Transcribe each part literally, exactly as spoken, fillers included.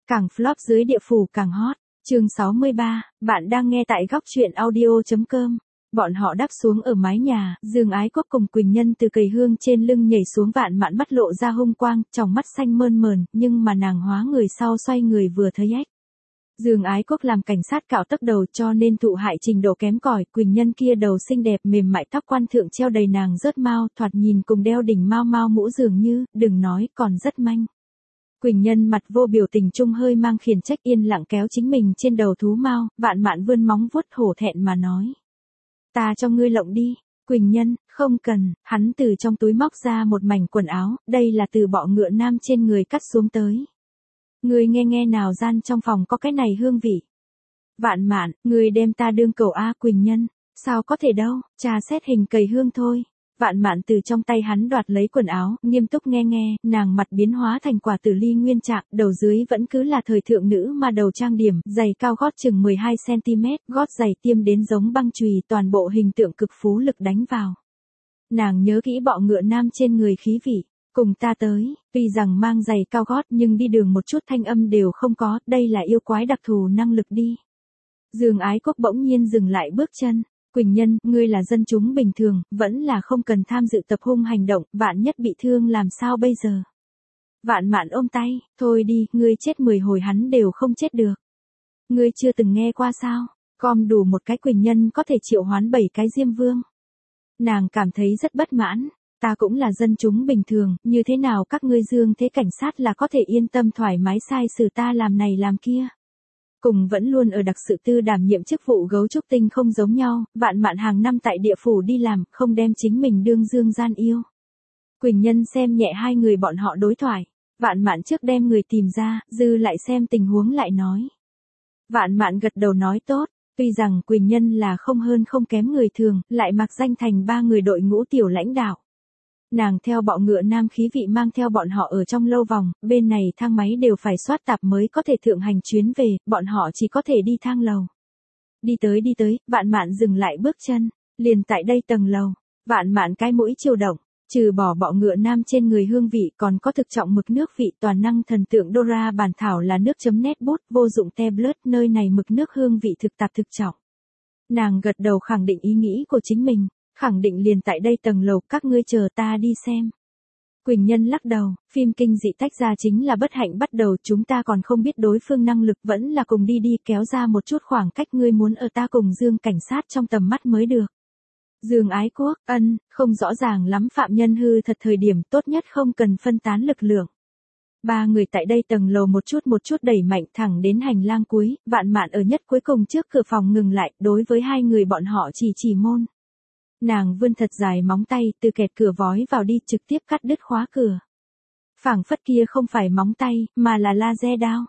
Càng flop dưới địa phủ càng hot. Chương sáu mươi ba, bạn đang nghe tại góc truyện audio.com. Bọn họ đáp xuống ở mái nhà, Dương Ái Quốc cùng Quỳnh Nhân từ cầy hương trên lưng nhảy xuống, Vạn Mạn mắt lộ ra hung quang, tròng mắt xanh mơn mởn, nhưng mà nàng hóa người sau xoay người vừa thấy ếch. Dương Ái Quốc làm cảnh sát cạo tóc đầu cho nên thụ hại trình độ kém cỏi, Quỳnh Nhân kia đầu xinh đẹp mềm mại, tóc quan thượng treo đầy nàng rớt mao, thoạt nhìn cùng đeo đỉnh mao mao mũ dường như, đừng nói, còn rất manh. Quỳnh Nhân mặt vô biểu tình chung hơi mang khiển trách, yên lặng kéo chính mình trên đầu thú mao, Vạn Mạn vươn móng vuốt hổ thẹn mà nói. Ta cho ngươi lộng đi. Quỳnh Nhân, không cần. Hắn từ trong túi móc ra một mảnh quần áo, đây là từ bọ ngựa nam trên người cắt xuống tới. Ngươi nghe nghe nào, gian trong phòng có cái này hương vị. Vạn Mạn, ngươi đem ta đương cẩu a. Quỳnh Nhân, sao có thể đâu, trà xét hình cầy hương thôi. Vạn Mạn từ trong tay hắn đoạt lấy quần áo, nghiêm túc nghe nghe, nàng mặt biến hóa thành quả tử ly nguyên trạng, đầu dưới vẫn cứ là thời thượng nữ mà đầu trang điểm, giày cao gót chừng mười hai xăng ti mét, gót giày tiêm đến giống băng chùy, toàn bộ hình tượng cực phú lực đánh vào. Nàng nhớ kỹ bọ ngựa nam trên người khí vị, cùng ta tới, tuy rằng mang giày cao gót nhưng đi đường một chút thanh âm đều không có, đây là yêu quái đặc thù năng lực đi. Dương Ái Quốc bỗng nhiên dừng lại bước chân. Quỳnh Nhân, ngươi là dân chúng bình thường, vẫn là không cần tham dự tập hung hành động, vạn nhất bị thương làm sao bây giờ? Vạn Mạn ôm tay, thôi đi, ngươi chết mười hồi hắn đều không chết được. Ngươi chưa từng nghe qua sao? Com đủ một cái Quỳnh Nhân có thể triệu hoán bảy cái Diêm Vương. Nàng cảm thấy rất bất mãn, ta cũng là dân chúng bình thường, như thế nào các ngươi Dương thế cảnh sát là có thể yên tâm thoải mái sai xử ta làm này làm kia? Cùng vẫn luôn ở đặc sự tư đảm nhiệm chức vụ gấu trúc tinh không giống nhau, Vạn Mạn hàng năm tại địa phủ đi làm, không đem chính mình đương dương gian yêu. Quỳnh Nhân xem nhẹ hai người bọn họ đối thoại, Vạn Mạn trước đem người tìm ra, dư lại xem tình huống lại nói. Vạn Mạn gật đầu nói tốt, tuy rằng Quỳnh Nhân là không hơn không kém người thường, lại mặc danh thành ba người đội ngũ tiểu lãnh đạo. Nàng theo bọ ngựa nam khí vị mang theo bọn họ ở trong lâu vòng, bên này thang máy đều phải soát tạp mới có thể thượng hành chuyến về, bọn họ chỉ có thể đi thang lầu. Đi tới đi tới, Vạn Mạn dừng lại bước chân, liền tại đây tầng lầu, Vạn Mạn cái mũi chiều động, trừ bỏ bọ ngựa nam trên người hương vị còn có thực trọng mực nước vị toàn năng thần tượng Dora bản thảo là nước chấm nét bút, vô dụng tablet, nơi này mực nước hương vị thực tạp thực trọng. Nàng gật đầu khẳng định ý nghĩ của chính mình. Khẳng định liền tại đây tầng lầu, các ngươi chờ ta đi xem. Quỳnh Nhân lắc đầu, phim kinh dị tách ra chính là bất hạnh bắt đầu, chúng ta còn không biết đối phương năng lực, vẫn là cùng đi đi, kéo ra một chút khoảng cách, ngươi muốn ở ta cùng Dương cảnh sát trong tầm mắt mới được. Dương Ái Quốc, ân, không rõ ràng lắm, phạm nhân hư thật thời điểm tốt nhất không cần phân tán lực lượng. Ba người tại đây tầng lầu một chút một chút đẩy mạnh thẳng đến hành lang cuối, Vạn Mạn ở nhất cuối cùng trước cửa phòng ngừng lại, đối với hai người bọn họ chỉ chỉ môn. Nàng vươn thật dài móng tay, từ kẹt cửa vói vào đi, trực tiếp cắt đứt khóa cửa. Phảng phất kia không phải móng tay, mà là laser đao.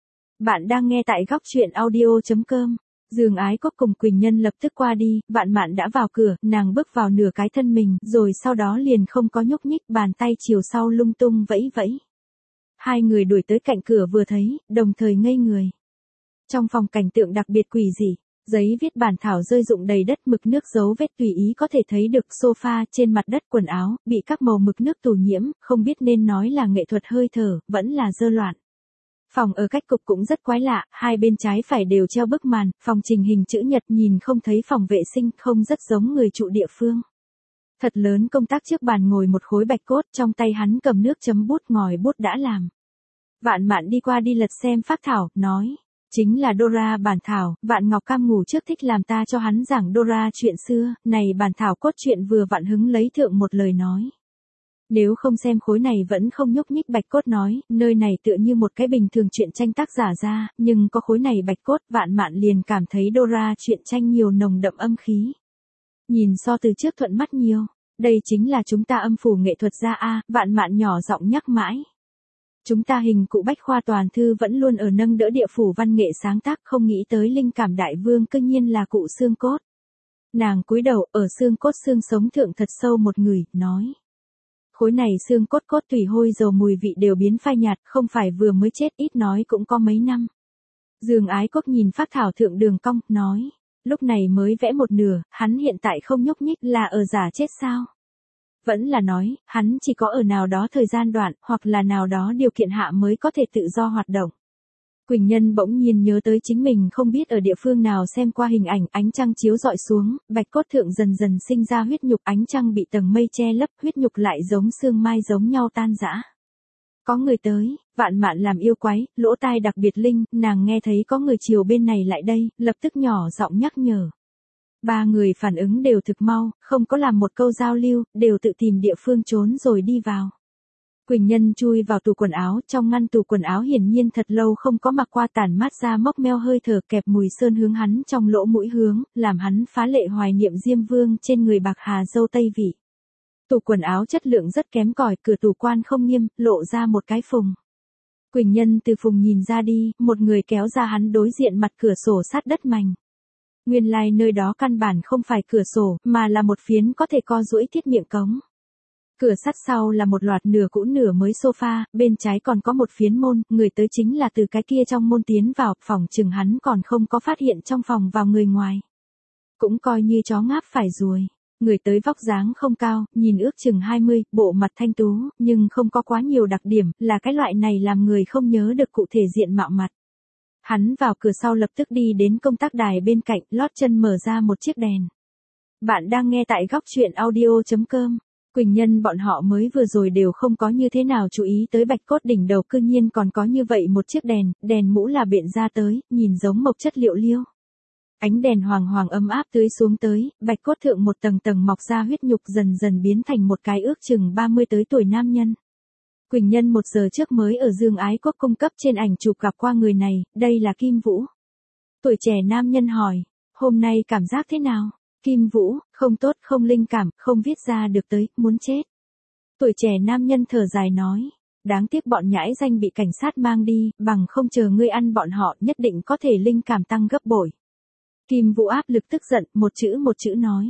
Bạn đang nghe tại góc truyện audio.com. Dương Ái Quốc cùng Quỳnh Nhân lập tức qua đi, Vạn Mạn đã vào cửa, nàng bước vào nửa cái thân mình, rồi sau đó liền không có nhúc nhích, bàn tay chiều sau lung tung vẫy vẫy. Hai người đuổi tới cạnh cửa vừa thấy, đồng thời ngây người. Trong phòng cảnh tượng đặc biệt quỷ dị. Giấy viết bản thảo rơi rụng đầy đất, mực nước dấu vết tùy ý có thể thấy được, sofa, trên mặt đất, quần áo, bị các màu mực nước tù nhiễm, không biết nên nói là nghệ thuật hơi thở, vẫn là dơ loạn. Phòng ở cách cục cũng rất quái lạ, hai bên trái phải đều treo bức màn, phòng trình hình chữ nhật, nhìn không thấy phòng vệ sinh, không rất giống người trụ địa phương. Thật lớn công tác trước bàn ngồi một khối bạch cốt, trong tay hắn cầm nước chấm bút, ngòi bút đã làm. Vạn Mạn đi qua đi lật xem phác thảo, nói. Chính là Dora bản thảo, Vạn Ngọc Cam ngủ trước thích làm ta cho hắn giảng Dora chuyện xưa, này bản thảo cốt truyện vừa vặn hứng lấy thượng một lời nói. Nếu không xem khối này vẫn không nhúc nhích, bạch cốt nói, nơi này tựa như một cái bình thường truyện tranh tác giả ra, nhưng có khối này bạch cốt, Vạn Mạn liền cảm thấy Dora truyện tranh nhiều nồng đậm âm khí. Nhìn so từ trước thuận mắt nhiều, đây chính là chúng ta âm phủ nghệ thuật gia a. Vạn Mạn nhỏ giọng nhắc mãi. Chúng ta hình cụ bách khoa toàn thư vẫn luôn ở nâng đỡ địa phủ văn nghệ sáng tác, không nghĩ tới linh cảm đại vương cư nhiên là cụ xương cốt. Nàng cúi đầu, ở xương cốt xương sống thượng thật sâu một người, nói. Khối này xương cốt cốt tùy hôi dầu mùi vị đều biến phai nhạt, không phải vừa mới chết, ít nói cũng có mấy năm. Dương Ái Quốc nhìn phác thảo thượng đường cong, nói. Lúc này mới vẽ một nửa, hắn hiện tại không nhúc nhích là ở giả chết sao? Vẫn là nói, hắn chỉ có ở nào đó thời gian đoạn, hoặc là nào đó điều kiện hạ mới có thể tự do hoạt động. Quỳnh Nhân bỗng nhiên nhớ tới chính mình không biết ở địa phương nào xem qua hình ảnh ánh trăng chiếu rọi xuống, bạch cốt thượng dần dần sinh ra huyết nhục, ánh trăng bị tầng mây che lấp, huyết nhục lại giống sương mai giống nhau tan rã. Có người tới, Vạn Mạn làm yêu quái, lỗ tai đặc biệt linh, nàng nghe thấy có người chiều bên này lại đây, lập tức nhỏ giọng nhắc nhở. Ba người phản ứng đều thực mau, không có làm một câu giao lưu, đều tự tìm địa phương trốn rồi đi vào. Quỳnh Nhân chui vào tủ quần áo, trong ngăn tủ quần áo hiển nhiên thật lâu không có mặc qua, tản mát ra mốc meo hơi thở kẹp mùi sơn hướng hắn trong lỗ mũi hướng, làm hắn phá lệ hoài niệm Diêm Vương trên người bạc hà dâu tây vị. Tủ quần áo chất lượng rất kém cỏi, cửa tủ quan không nghiêm, lộ ra một cái phùng. Quỳnh Nhân từ phùng nhìn ra đi, một người kéo ra hắn đối diện mặt cửa sổ sát đất mảnh. Nguyên lai like nơi đó căn bản không phải cửa sổ, mà là một phiến có thể co duỗi thiết miệng cống. Cửa sắt sau là một loạt nửa cũ nửa mới sofa, bên trái còn có một phiến môn, người tới chính là từ cái kia trong môn tiến vào, phòng chừng hắn còn không có phát hiện trong phòng vào người ngoài. Cũng coi như chó ngáp phải ruồi. Người tới vóc dáng không cao, nhìn ước chừng hai mươi, bộ mặt thanh tú, nhưng không có quá nhiều đặc điểm, là cái loại này làm người không nhớ được cụ thể diện mạo mặt. Hắn vào cửa sau lập tức đi đến công tác đài bên cạnh, lót chân mở ra một chiếc đèn. Bạn đang nghe tại góc truyện audio chấm com. Quỳnh Nhân bọn họ mới vừa rồi đều không có như thế nào chú ý tới bạch cốt đỉnh đầu, cư nhiên còn có như vậy một chiếc đèn, đèn mũ là biện ra tới, nhìn giống mộc chất liệu liêu. Ánh đèn hoàng hoàng ấm áp tưới xuống tới, bạch cốt thượng một tầng tầng mọc ra huyết nhục dần dần biến thành một cái ước chừng ba mươi tới tuổi nam nhân. Quỳnh Nhân một giờ trước mới ở Dương Ái Quốc cung cấp trên ảnh chụp gặp qua người này, đây là Kim Vũ. Tuổi trẻ nam nhân hỏi, hôm nay cảm giác thế nào? Kim Vũ, không tốt, không linh cảm, không viết ra được tới, muốn chết. Tuổi trẻ nam nhân thở dài nói, đáng tiếc bọn nhãi danh bị cảnh sát mang đi, bằng không chờ ngươi ăn bọn họ nhất định có thể linh cảm tăng gấp bội. Kim Vũ áp lực tức giận, một chữ một chữ nói.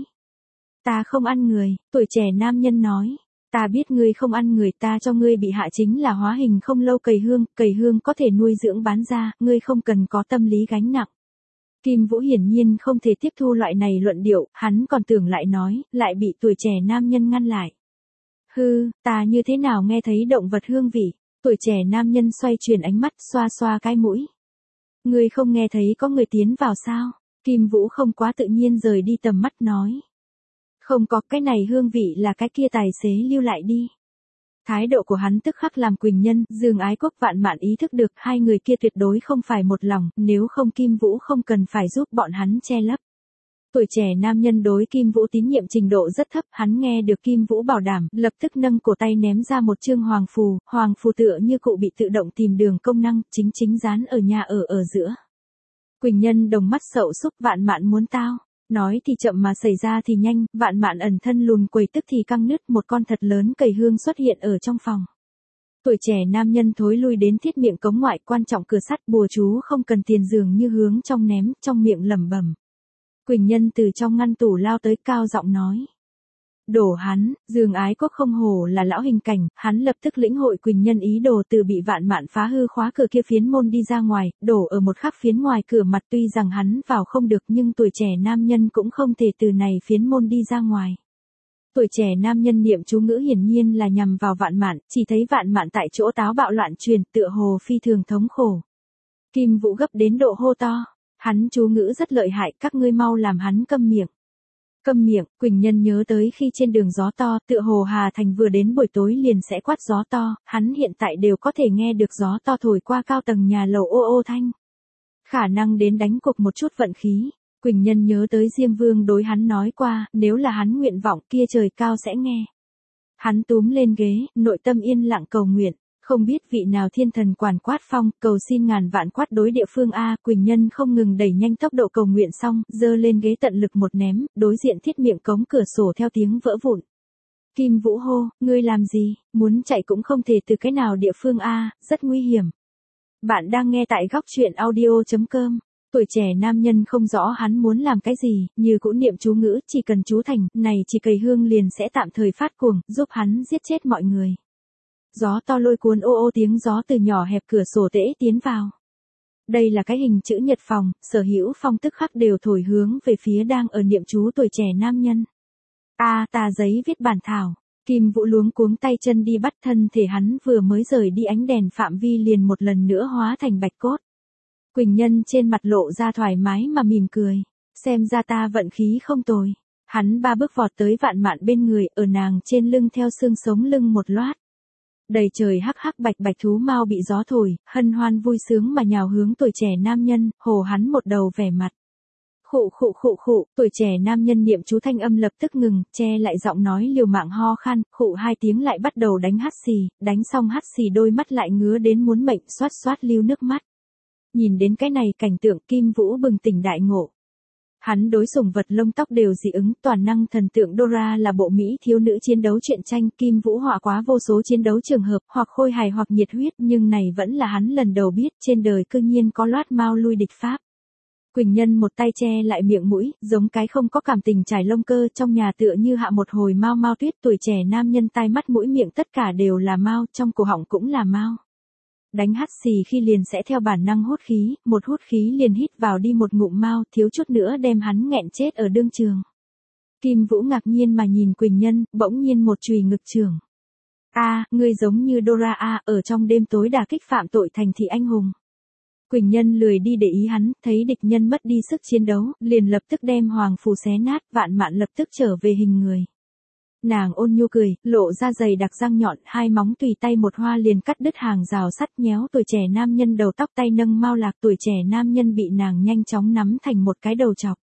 Ta không ăn người, tuổi trẻ nam nhân nói. Ta biết ngươi không ăn người, ta cho ngươi bị hạ chính là hóa hình không lâu cầy hương, cầy hương có thể nuôi dưỡng bán ra, ngươi không cần có tâm lý gánh nặng. Kim Vũ hiển nhiên không thể tiếp thu loại này luận điệu, hắn còn tưởng lại nói, lại bị tuổi trẻ nam nhân ngăn lại. Hư, ta như thế nào nghe thấy động vật hương vị, tuổi trẻ nam nhân xoay chuyển ánh mắt, xoa xoa cái mũi. Ngươi không nghe thấy có người tiến vào sao? Kim Vũ không quá tự nhiên rời đi tầm mắt nói. Không có, cái này hương vị là cái kia tài xế lưu lại đi. Thái độ của hắn tức khắc làm Quỳnh Nhân, Dương Ái Quốc Vạn Mạn ý thức được hai người kia tuyệt đối không phải một lòng, nếu không Kim Vũ không cần phải giúp bọn hắn che lấp. Tuổi trẻ nam nhân đối Kim Vũ tín nhiệm trình độ rất thấp, hắn nghe được Kim Vũ bảo đảm, lập tức nâng cổ tay ném ra một chương hoàng phù, hoàng phù tựa như cụ bị tự động tìm đường công năng, chính chính dán ở nhà ở ở giữa. Quỳnh Nhân đồng mắt sậu xúc, Vạn Mạn muốn tao. Nói thì chậm mà xảy ra thì nhanh, Vạn Mạn ẩn thân lùn quầy tức thì căng nứt, một con thật lớn cầy hương xuất hiện ở trong phòng. Tuổi trẻ nam nhân thối lui đến thiết miệng cống ngoại, quan trọng cửa sắt, bùa chú không cần tiền dường như hướng trong ném, trong miệng lẩm bẩm. Quỳnh Nhân từ trong ngăn tủ lao tới, cao giọng nói. Đổ hắn, Dương Ái Quốc không hổ là lão hình cảnh, hắn lập tức lĩnh hội Quỳnh Nhân ý đồ, từ bị Vạn Mạn phá hư khóa cửa kia phiến môn đi ra ngoài, đổ ở một khắc phiến ngoài cửa mặt, tuy rằng hắn vào không được nhưng tuổi trẻ nam nhân cũng không thể từ này phiến môn đi ra ngoài. Tuổi trẻ nam nhân niệm chú ngữ hiển nhiên là nhằm vào Vạn Mạn, chỉ thấy Vạn Mạn tại chỗ táo bạo loạn truyền, tựa hồ phi thường thống khổ. Kim Vũ gấp đến độ hô to, hắn chú ngữ rất lợi hại, các ngươi mau làm hắn câm miệng. Câm miệng, Quỳnh Nhân nhớ tới khi trên đường gió to, tựa hồ Hà Thành vừa đến buổi tối liền sẽ quát gió to, hắn hiện tại đều có thể nghe được gió to thổi qua cao tầng nhà lầu ô ô thanh. Khả năng đến đánh cục một chút vận khí. Quỳnh Nhân nhớ tới Diêm Vương đối hắn nói qua, nếu là hắn nguyện vọng kia trời cao sẽ nghe. Hắn túm lên ghế, nội tâm yên lặng cầu nguyện. Không biết vị nào thiên thần quản quát phong, cầu xin ngàn vạn quát đối địa phương A, Quỳnh Nhân không ngừng đẩy nhanh tốc độ cầu nguyện xong, dơ lên ghế tận lực một ném, đối diện thiết miệng cống cửa sổ theo tiếng vỡ vụn. Kim Vũ hô, ngươi làm gì, muốn chạy cũng không thể từ cái nào địa phương A, rất nguy hiểm. Bạn đang nghe tại góc truyện audio chấm com. Tuổi trẻ nam nhân không rõ hắn muốn làm cái gì, như cũ niệm chú ngữ, chỉ cần chú thành, này chỉ cầy hương liền sẽ tạm thời phát cuồng, giúp hắn giết chết mọi người. Gió to lôi cuốn ô ô tiếng gió từ nhỏ hẹp cửa sổ tễ tiến vào. Đây là cái hình chữ nhật phòng, Sở Hữu Phong tức khắc đều thổi hướng về phía đang ở niệm chú tuổi trẻ nam nhân. A, tà giấy viết bản thảo. Kim Vũ luống cuống tay chân đi bắt, thân thể hắn vừa mới rời đi ánh đèn phạm vi liền một lần nữa hóa thành bạch cốt. Quỳnh Nhân trên mặt lộ ra thoải mái mà mỉm cười. Xem ra ta vận khí không tồi. Hắn ba bước vọt tới Vạn Mạn bên người, ở nàng trên lưng theo xương sống lưng một loát. Đầy trời hắc hắc bạch bạch thú mao bị gió thổi, hân hoan vui sướng mà nhào hướng tuổi trẻ nam nhân, hồ hắn một đầu vẻ mặt. Khụ khụ khụ khụ, tuổi trẻ nam nhân niệm chú thanh âm lập tức ngừng, che lại giọng nói liều mạng ho khan, khụ hai tiếng lại bắt đầu đánh hắt xì, đánh xong hắt xì đôi mắt lại ngứa đến muốn mệnh, xoát xoát lưu nước mắt. Nhìn đến cái này cảnh tượng Kim Vũ bừng tỉnh đại ngộ. Hắn đối sủng vật lông tóc đều dị ứng, toàn năng thần tượng Dora là bộ Mỹ thiếu nữ chiến đấu truyện tranh, Kim Vũ họa quá vô số chiến đấu trường hợp, hoặc khôi hài hoặc nhiệt huyết, nhưng này vẫn là hắn lần đầu biết, trên đời cư nhiên có loát mau lui địch pháp. Quỳnh Nhân một tay che lại miệng mũi, giống cái không có cảm tình trải lông cơ, trong nhà tựa như hạ một hồi mau mau tuyết, tuổi trẻ nam nhân tai mắt mũi miệng tất cả đều là mau, trong cổ họng cũng là mau. Đánh hắt xì khi liền sẽ theo bản năng hút khí, một hút khí liền hít vào đi một ngụm mau, thiếu chút nữa đem hắn nghẹn chết ở đương trường. Kim Vũ ngạc nhiên mà nhìn Quỳnh Nhân, bỗng nhiên một chùy ngực trường. A, ngươi giống như Dora A, ở trong đêm tối đả kích phạm tội thành thị anh hùng. Quỳnh Nhân lười đi để ý hắn, thấy địch nhân mất đi sức chiến đấu, liền lập tức đem hoàng phù xé nát, Vạn Mạn lập tức trở về hình người. Nàng ôn nhu cười, lộ ra dày đặc răng nhọn, hai móng tùy tay một hoa liền cắt đứt hàng rào sắt, nhéo tuổi trẻ nam nhân đầu tóc, tay nâng mao lạc, tuổi trẻ nam nhân bị nàng nhanh chóng nắm thành một cái đầu chọc.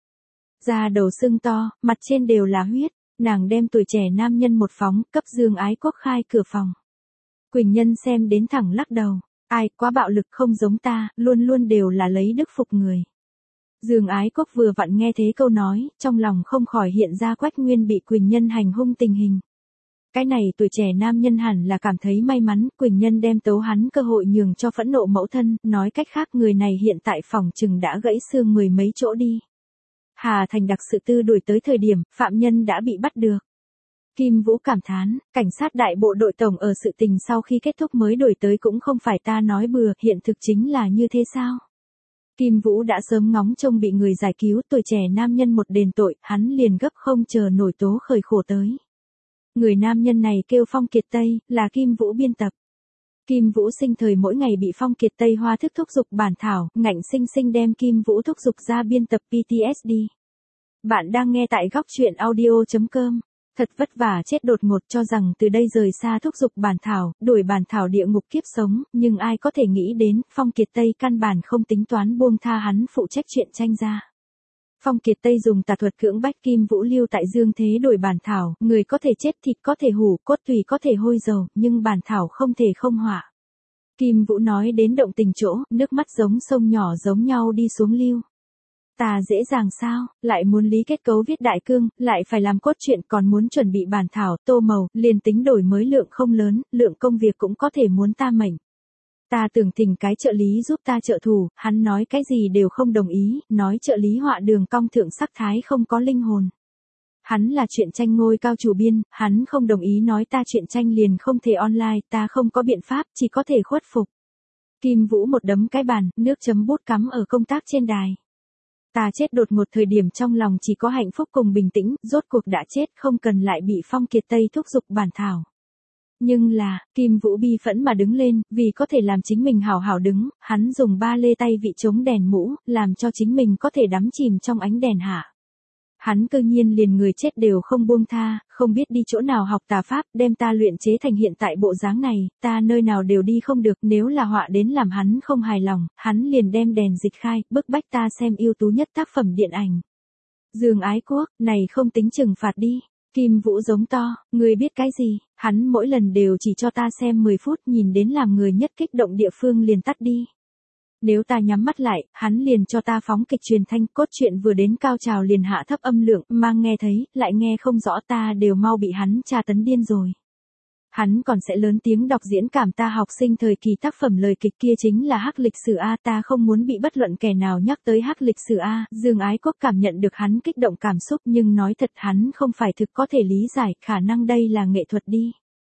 Da đầu sưng to, mặt trên đều là huyết, nàng đem tuổi trẻ nam nhân một phóng, cấp Dương Ái Quốc khai cửa phòng. Quỳnh Nhân xem đến thẳng lắc đầu, ai, quá bạo lực, không giống ta, luôn luôn đều là lấy đức phục người. Dương Ái Quốc vừa vặn nghe thế câu nói, trong lòng không khỏi hiện ra Quách Nguyên bị Quỳnh Nhân hành hung tình hình. Cái này tuổi trẻ nam nhân hẳn là cảm thấy may mắn, Quỳnh Nhân đem tấu hắn cơ hội nhường cho phẫn nộ mẫu thân, nói cách khác người này hiện tại phòng trừng đã gãy xương mười mấy chỗ đi. Hà Thành đặc sự tư đuổi tới thời điểm, phạm nhân đã bị bắt được. Kim Vũ cảm thán, cảnh sát đại bộ đội tổng ở sự tình sau khi kết thúc mới đuổi tới cũng không phải ta nói bừa, hiện thực chính là như thế sao? Kim Vũ đã sớm ngóng trông bị người giải cứu, tuổi trẻ nam nhân một đền tội, hắn liền gấp không chờ nổi tố khởi khổ tới. Người nam nhân này kêu Phong Kiệt Tây, là Kim Vũ biên tập. Kim Vũ sinh thời mỗi ngày bị Phong Kiệt Tây hoa thức thúc giục bản thảo, ngạnh sinh sinh đem Kim Vũ thúc giục ra biên tập pê tê ét đê. Bạn đang nghe tại góc truyện audio chấm com. Thật vất vả chết đột ngột cho rằng từ đây rời xa thúc giục bản thảo, đuổi bản thảo địa ngục kiếp sống, nhưng ai có thể nghĩ đến, Phong Kiệt Tây căn bản không tính toán buông tha hắn phụ trách chuyện tranh ra. Phong Kiệt Tây dùng tà thuật cưỡng bách Kim Vũ lưu tại dương thế đuổi bản thảo, người có thể chết thịt có thể hủ, cốt tùy có thể hôi dầu, nhưng bản thảo không thể không họa. Kim Vũ nói đến động tình chỗ, nước mắt giống sông nhỏ giống nhau đi xuống lưu. Ta dễ dàng sao, lại muốn lý kết cấu viết đại cương, lại phải làm cốt truyện, còn muốn chuẩn bị bản thảo, tô màu, liền tính đổi mới lượng không lớn, lượng công việc cũng có thể muốn ta mệnh. Ta tưởng thỉnh cái trợ lý giúp ta trợ thủ, hắn nói cái gì đều không đồng ý, nói trợ lý họa đường cong thượng sắc thái không có linh hồn. Hắn là truyện tranh ngôi cao chủ biên, hắn không đồng ý nói ta truyện tranh liền không thể online, ta không có biện pháp, chỉ có thể khuất phục. Kim Vũ một đấm cái bàn, nước chấm bút cắm ở công tác trên đài. Ta chết đột ngột thời điểm trong lòng chỉ có hạnh phúc cùng bình tĩnh, rốt cuộc đã chết không cần lại bị Phong Kiệt Tây thúc giục bản thảo. Nhưng là, Kim Vũ bi phẫn mà đứng lên, vì có thể làm chính mình hào hào đứng, hắn dùng ba lê tay vị chống đèn mũ, làm cho chính mình có thể đắm chìm trong ánh đèn hạ. Hắn cư nhiên liền người chết đều không buông tha, không biết đi chỗ nào học tà pháp, đem ta luyện chế thành hiện tại bộ dáng này, ta nơi nào đều đi không được, nếu là họa đến làm hắn không hài lòng, hắn liền đem đèn dịch khai, bức bách ta xem ưu tú nhất tác phẩm điện ảnh. Dương Ái Quốc, này không tính trừng phạt đi. Kim Vũ giống to, người biết cái gì, hắn mỗi lần đều chỉ cho ta xem mười phút, nhìn đến làm người nhất kích động địa phương liền tắt đi. Nếu ta nhắm mắt lại, hắn liền cho ta phóng kịch truyền thanh, cốt truyện vừa đến cao trào liền hạ thấp âm lượng, mang nghe thấy, lại nghe không rõ, ta đều mau bị hắn tra tấn điên rồi. Hắn còn sẽ lớn tiếng đọc diễn cảm ta học sinh thời kỳ tác phẩm lời kịch kia chính là hắc lịch sử A, ta không muốn bị bất luận kẻ nào nhắc tới hắc lịch sử A. Dương Ái Quốc cảm nhận được hắn kích động cảm xúc, nhưng nói thật hắn không phải thực có thể lý giải, khả năng đây là nghệ thuật đi.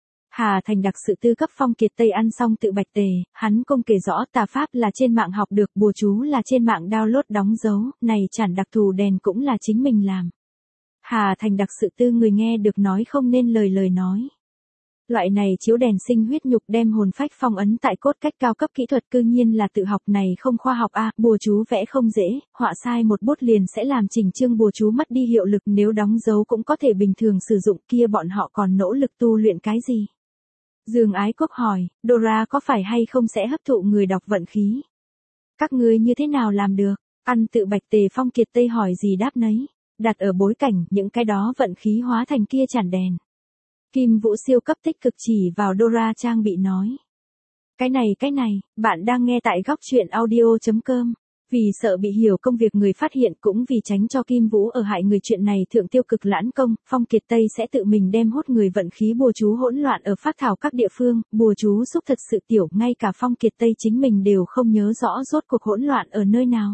Hà Thành đặc sự tư cấp Phong Kiệt Tây ăn xong tự bạch tề, hắn công kể rõ tà pháp là trên mạng học được, bùa chú là trên mạng download đóng dấu, này chản đặc thù đèn cũng là chính mình làm. Hà Thành đặc sự tư người nghe được nói không nên lời lời nói. Loại này chiếu đèn sinh huyết nhục đem hồn phách phong ấn tại cốt cách cao cấp kỹ thuật cư nhiên là tự học này không khoa học a, bùa chú vẽ không dễ, họa sai một bút liền sẽ làm chỉnh chương bùa chú mất đi hiệu lực, nếu đóng dấu cũng có thể bình thường sử dụng, kia bọn họ còn nỗ lực tu luyện cái gì? Dương Ái Quốc hỏi, Dora có phải hay không sẽ hấp thụ người đọc vận khí? Các ngươi như thế nào làm được? Ăn tự bạch tề Phong Kiệt Tây hỏi gì đáp nấy, đặt ở bối cảnh, những cái đó vận khí hóa thành kia chản đèn. Kim Vũ siêu cấp tích cực chỉ vào Dora trang bị nói. Cái này cái này, bạn đang nghe tại góc truyện audio.com. Vì sợ bị hiểu công việc người phát hiện cũng vì tránh cho Kim Vũ ở hại người chuyện này thượng tiêu cực lãn công, Phong Kiệt Tây sẽ tự mình đem hút người vận khí bùa chú hỗn loạn ở phát thảo các địa phương, bùa chú xúc thật sự tiểu, ngay cả Phong Kiệt Tây chính mình đều không nhớ rõ rốt cuộc hỗn loạn ở nơi nào.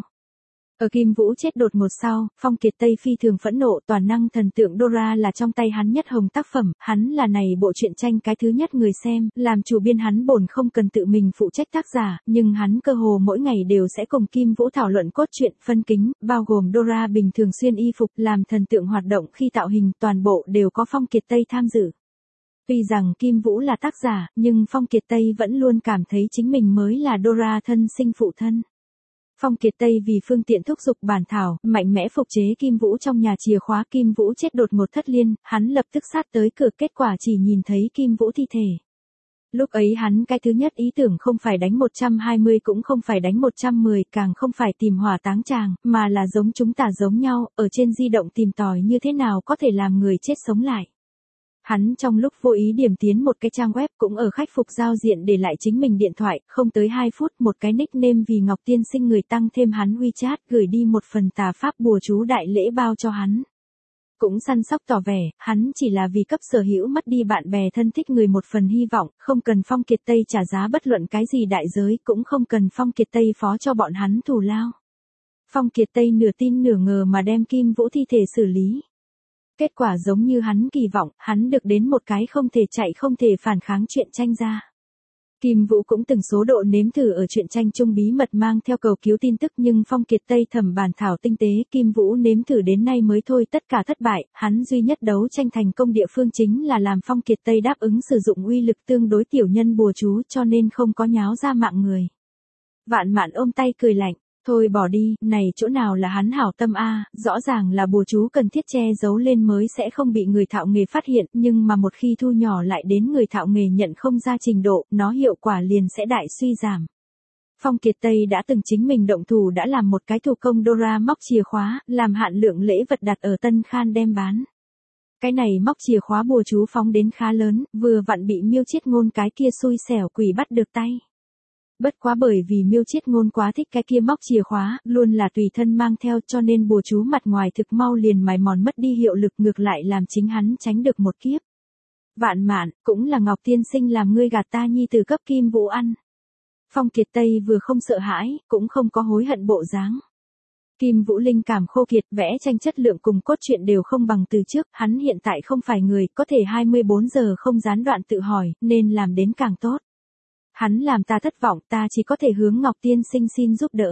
Ở Kim Vũ chết đột ngột sau, Phong Kiệt Tây phi thường phẫn nộ, toàn năng thần tượng Dora là trong tay hắn nhất hồng tác phẩm, hắn là này bộ truyện tranh cái thứ nhất người xem, làm chủ biên hắn bổn không cần tự mình phụ trách tác giả, nhưng hắn cơ hồ mỗi ngày đều sẽ cùng Kim Vũ thảo luận cốt truyện, phân kính, bao gồm Dora bình thường xuyên y phục, làm thần tượng hoạt động khi tạo hình, toàn bộ đều có Phong Kiệt Tây tham dự. Tuy rằng Kim Vũ là tác giả, nhưng Phong Kiệt Tây vẫn luôn cảm thấy chính mình mới là Dora thân sinh phụ thân. Phong Kiệt Tây vì phương tiện thúc giục bản thảo, mạnh mẽ phục chế Kim Vũ trong nhà chìa khóa, Kim Vũ chết đột ngột thất liên, hắn lập tức sát tới cửa, kết quả chỉ nhìn thấy Kim Vũ thi thể. Lúc ấy hắn cái thứ nhất ý tưởng không phải đánh một trăm hai mươi cũng không phải đánh một trăm mười, càng không phải tìm hỏa táng tràng, mà là giống chúng ta giống nhau, ở trên di động tìm tòi như thế nào có thể làm người chết sống lại. Hắn trong lúc vô ý điểm tiến một cái trang web cũng ở khách phục giao diện để lại chính mình điện thoại, không tới hai phút một cái nickname vì Ngọc Tiên Sinh người tăng thêm hắn WeChat gửi đi một phần tà pháp bùa chú đại lễ bao cho hắn. Cũng săn sóc tỏ vẻ, hắn chỉ là vì cấp sở hữu mất đi bạn bè thân thích người một phần hy vọng, không cần Phong Kiệt Tây trả giá bất luận cái gì đại giới, cũng không cần Phong Kiệt Tây phó cho bọn hắn thù lao. Phong Kiệt Tây nửa tin nửa ngờ mà đem Kim Vũ thi thể xử lý. Kết quả giống như hắn kỳ vọng, hắn được đến một cái không thể chạy không thể phản kháng truyện tranh ra. Kim Vũ cũng từng số độ nếm thử ở truyện tranh chung bí mật mang theo cầu cứu tin tức, nhưng Phong Kiệt Tây thẩm bản thảo tinh tế, Kim Vũ nếm thử đến nay mới thôi tất cả thất bại, hắn duy nhất đấu tranh thành công địa phương chính là làm Phong Kiệt Tây đáp ứng sử dụng uy lực tương đối tiểu nhân bùa chú, cho nên không có nháo ra mạng người. Vạn Mạn ôm tay cười lạnh. Thôi bỏ đi, này chỗ nào là hắn hảo tâm a, rõ ràng là bùa chú cần thiết che giấu lên mới sẽ không bị người thạo nghề phát hiện, nhưng mà một khi thu nhỏ lại đến người thạo nghề nhận không ra trình độ, nó hiệu quả liền sẽ đại suy giảm. Phong Kiệt Tây đã từng chính mình động thủ đã làm một cái thủ công Dora móc chìa khóa, làm hạn lượng lễ vật đặt ở Tân Khan đem bán. Cái này móc chìa khóa bùa chú phóng đến khá lớn, vừa vặn bị Miêu Chiết Ngôn cái kia xui xẻo quỷ bắt được tay. Bất quá bởi vì Miêu Chiết Ngôn quá thích cái kia móc chìa khóa, luôn là tùy thân mang theo, cho nên bùa chú mặt ngoài thực mau liền mài mòn mất đi hiệu lực, ngược lại làm chính hắn tránh được một kiếp. Vạn Mạn, cũng là Ngọc Tiên Sinh làm ngươi gạt ta nhi từ cấp Kim Vũ ăn. Phong Kiệt Tây vừa không sợ hãi, cũng không có hối hận bộ dáng. Kim Vũ linh cảm khô kiệt, vẽ tranh chất lượng cùng cốt truyện đều không bằng từ trước, hắn hiện tại không phải người, có thể hai mươi bốn giờ không gián đoạn tự hỏi, nên làm đến càng tốt. Hắn làm ta thất vọng, ta chỉ có thể hướng Ngọc Tiên Sinh xin giúp đỡ.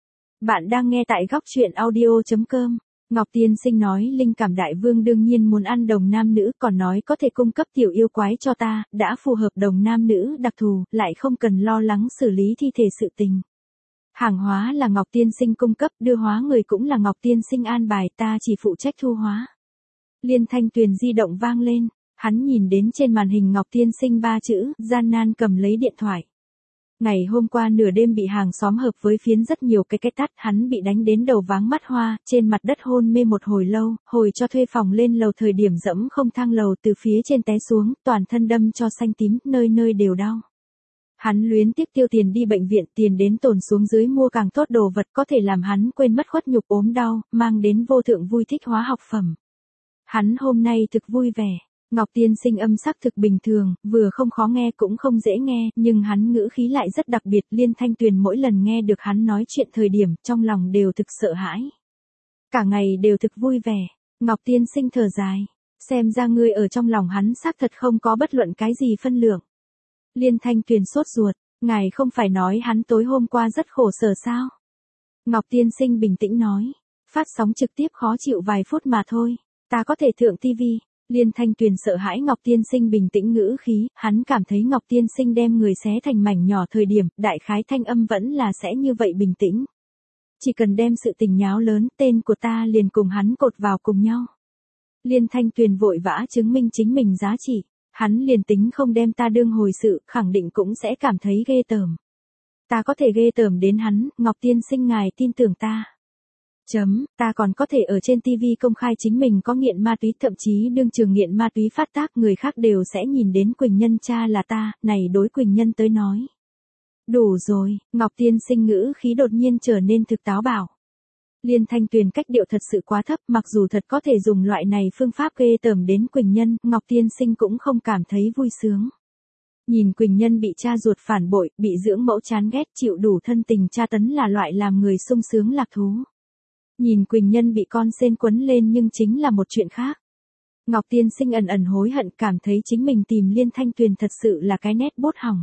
Bạn đang nghe tại góc truyện audio.com. Ngọc Tiên Sinh nói linh cảm đại vương đương nhiên muốn ăn đồng nam nữ, còn nói có thể cung cấp tiểu yêu quái cho ta, đã phù hợp đồng nam nữ đặc thù, lại không cần lo lắng xử lý thi thể sự tình. Hàng hóa là Ngọc Tiên Sinh cung cấp, đưa hóa người cũng là Ngọc Tiên Sinh an bài, ta chỉ phụ trách thu hóa. Liên thanh tuyền di động vang lên. Hắn nhìn đến trên màn hình Ngọc Tiên Sinh ba chữ, gian nan cầm lấy điện thoại. Ngày hôm qua nửa đêm bị hàng xóm hợp với phiến rất nhiều cái cái tát, hắn bị đánh đến đầu váng mắt hoa, trên mặt đất hôn mê một hồi lâu, hồi cho thuê phòng lên lầu thời điểm dẫm không thang lầu từ phía trên té xuống, toàn thân đâm cho xanh tím, nơi nơi đều đau. Hắn luyến tiếc tiêu tiền đi bệnh viện, tiền đến tồn xuống dưới mua càng tốt đồ vật có thể làm hắn quên mất khuất nhục ốm đau, mang đến vô thượng vui thích hóa học phẩm. Hắn hôm nay thực vui vẻ. Ngọc Tiên Sinh âm sắc thực bình thường, vừa không khó nghe cũng không dễ nghe, nhưng hắn ngữ khí lại rất đặc biệt, Liên Thanh Tuyền mỗi lần nghe được hắn nói chuyện thời điểm, trong lòng đều thực sợ hãi. Cả ngày đều thực vui vẻ, Ngọc Tiên Sinh thở dài, xem ra ngươi ở trong lòng hắn xác thật không có bất luận cái gì phân lượng. Liên Thanh Tuyền sốt ruột, ngài không phải nói hắn tối hôm qua rất khổ sở sao? Ngọc Tiên Sinh bình tĩnh nói, phát sóng trực tiếp khó chịu vài phút mà thôi, ta có thể thượng ti vi. Liên Thanh Tuyền sợ hãi Ngọc Tiên Sinh bình tĩnh ngữ khí, hắn cảm thấy Ngọc Tiên Sinh đem người xé thành mảnh nhỏ thời điểm, đại khái thanh âm vẫn là sẽ như vậy bình tĩnh. Chỉ cần đem sự tình nháo lớn, tên của ta liền cùng hắn cột vào cùng nhau. Liên Thanh Tuyền vội vã chứng minh chính mình giá trị, hắn liền tính không đem ta đương hồi sự, khẳng định cũng sẽ cảm thấy ghê tởm. Ta có thể ghê tởm đến hắn, Ngọc Tiên Sinh ngài tin tưởng ta. Chấm, ta còn có thể ở trên ti vi công khai chính mình có nghiện ma túy, thậm chí đương trường nghiện ma túy phát tác, người khác đều sẽ nhìn đến Quỳnh Nhân cha là ta, này đối Quỳnh Nhân tới nói. Đủ rồi, Ngọc Tiên Sinh ngữ khí đột nhiên trở nên thực táo bạo. Liên Thanh Tuyền cách điệu thật sự quá thấp, mặc dù thật có thể dùng loại này phương pháp ghê tởm đến Quỳnh Nhân, Ngọc Tiên Sinh cũng không cảm thấy vui sướng. Nhìn Quỳnh Nhân bị cha ruột phản bội, bị dưỡng mẫu chán ghét, chịu đủ thân tình tra tấn là loại làm người sung sướng lạc thú. Nhìn Quỳnh Nhân bị con sên quấn lên nhưng chính là một chuyện khác. Ngọc Tiên Sinh ẩn ẩn hối hận, cảm thấy chính mình tìm Liên Thanh Tuyền thật sự là cái nét bút hỏng.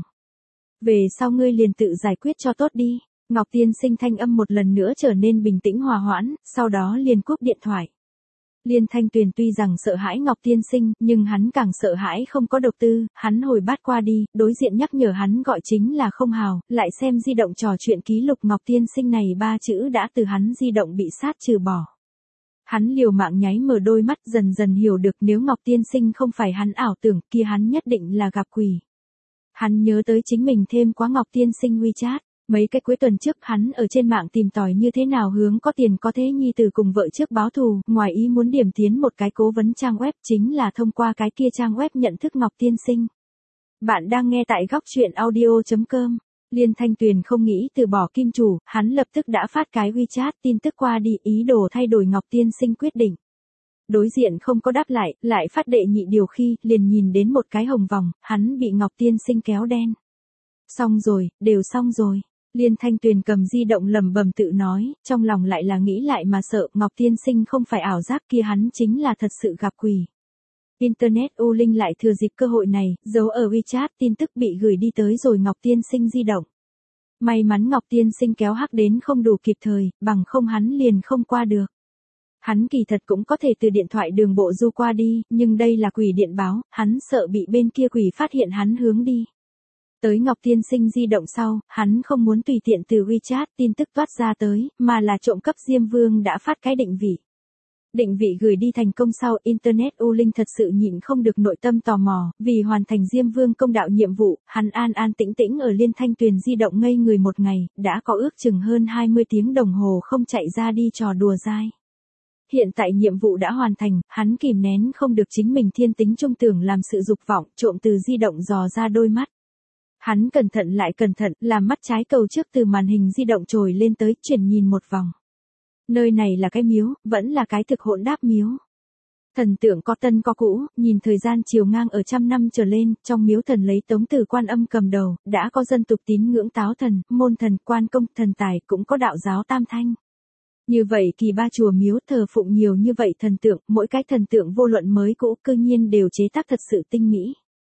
Về sau ngươi liền tự giải quyết cho tốt đi. Ngọc Tiên Sinh thanh âm một lần nữa trở nên bình tĩnh hòa hoãn, sau đó liền cúp điện thoại. Liên Thanh Tuyền tuy rằng sợ hãi Ngọc Tiên Sinh, nhưng hắn càng sợ hãi không có độc tư, hắn hồi bát qua đi, đối diện nhắc nhở hắn gọi chính là không hào, lại xem di động trò chuyện ký lục Ngọc Tiên Sinh này ba chữ đã từ hắn di động bị sát trừ bỏ. Hắn liều mạng nháy mở đôi mắt, dần dần hiểu được nếu Ngọc Tiên Sinh không phải hắn ảo tưởng, kia hắn nhất định là gặp quỷ. Hắn nhớ tới chính mình thêm quá Ngọc Tiên Sinh WeChat. Mấy cái cuối tuần trước hắn ở trên mạng tìm tòi như thế nào hướng có tiền có thế nhi tử cùng vợ trước báo thù, ngoài ý muốn điểm tiến một cái cố vấn trang web, chính là thông qua cái kia trang web nhận thức Ngọc Tiên Sinh. Bạn đang nghe tại góc truyện audio chấm com. Liên Thanh Tuyền không nghĩ từ bỏ kim chủ, hắn lập tức đã phát cái WeChat tin tức qua đi, ý đồ thay đổi Ngọc Tiên Sinh quyết định. Đối diện không có đáp lại, lại phát đệ nhị điều khi, liền nhìn đến một cái hồng vòng, hắn bị Ngọc Tiên Sinh kéo đen. Xong rồi, đều xong rồi. Liên Thanh Tuyền cầm di động lẩm bẩm tự nói, trong lòng lại là nghĩ lại mà sợ, Ngọc Tiên Sinh không phải ảo giác kia, hắn chính là thật sự gặp quỷ. Internet U Linh lại thừa dịp cơ hội này, giấu ở WeChat tin tức bị gửi đi tới rồi Ngọc Tiên Sinh di động. May mắn Ngọc Tiên Sinh kéo hắc đến không đủ kịp thời, bằng không hắn liền không qua được. Hắn kỳ thật cũng có thể từ điện thoại đường bộ du qua đi, nhưng đây là quỷ điện báo, hắn sợ bị bên kia quỷ phát hiện hắn hướng đi. Tới Ngọc Tiên Sinh di động sau, hắn không muốn tùy tiện từ WeChat tin tức toát ra tới, mà là trộm cấp Diêm Vương đã phát cái định vị. Định vị gửi đi thành công sau, Internet U Linh thật sự nhịn không được nội tâm tò mò, vì hoàn thành Diêm Vương công đạo nhiệm vụ, hắn an an tĩnh tĩnh ở Liên Thanh Tuyền di động ngây người một ngày, đã có ước chừng hơn hai mươi tiếng đồng hồ không chạy ra đi trò đùa dai. Hiện tại nhiệm vụ đã hoàn thành, hắn kìm nén không được chính mình thiên tính trung tưởng làm sự dục vọng, trộm từ di động dò ra đôi mắt. Hắn cẩn thận lại cẩn thận, làm mắt trái cầu trước từ màn hình di động trồi lên tới, chuyển nhìn một vòng. Nơi này là cái miếu, vẫn là cái thực hỗn đáp miếu. Thần tượng có tân có cũ, nhìn thời gian chiều ngang ở trăm năm trở lên, trong miếu thần lấy Tống Từ Quan Âm cầm đầu, đã có dân tục tín ngưỡng Táo Thần, Môn Thần, Quan Công, Thần Tài, cũng có đạo giáo Tam Thanh. Như vậy kỳ ba chùa miếu thờ phụng nhiều như vậy thần tượng, mỗi cái thần tượng vô luận mới cũ cư nhiên đều chế tác thật sự tinh mỹ.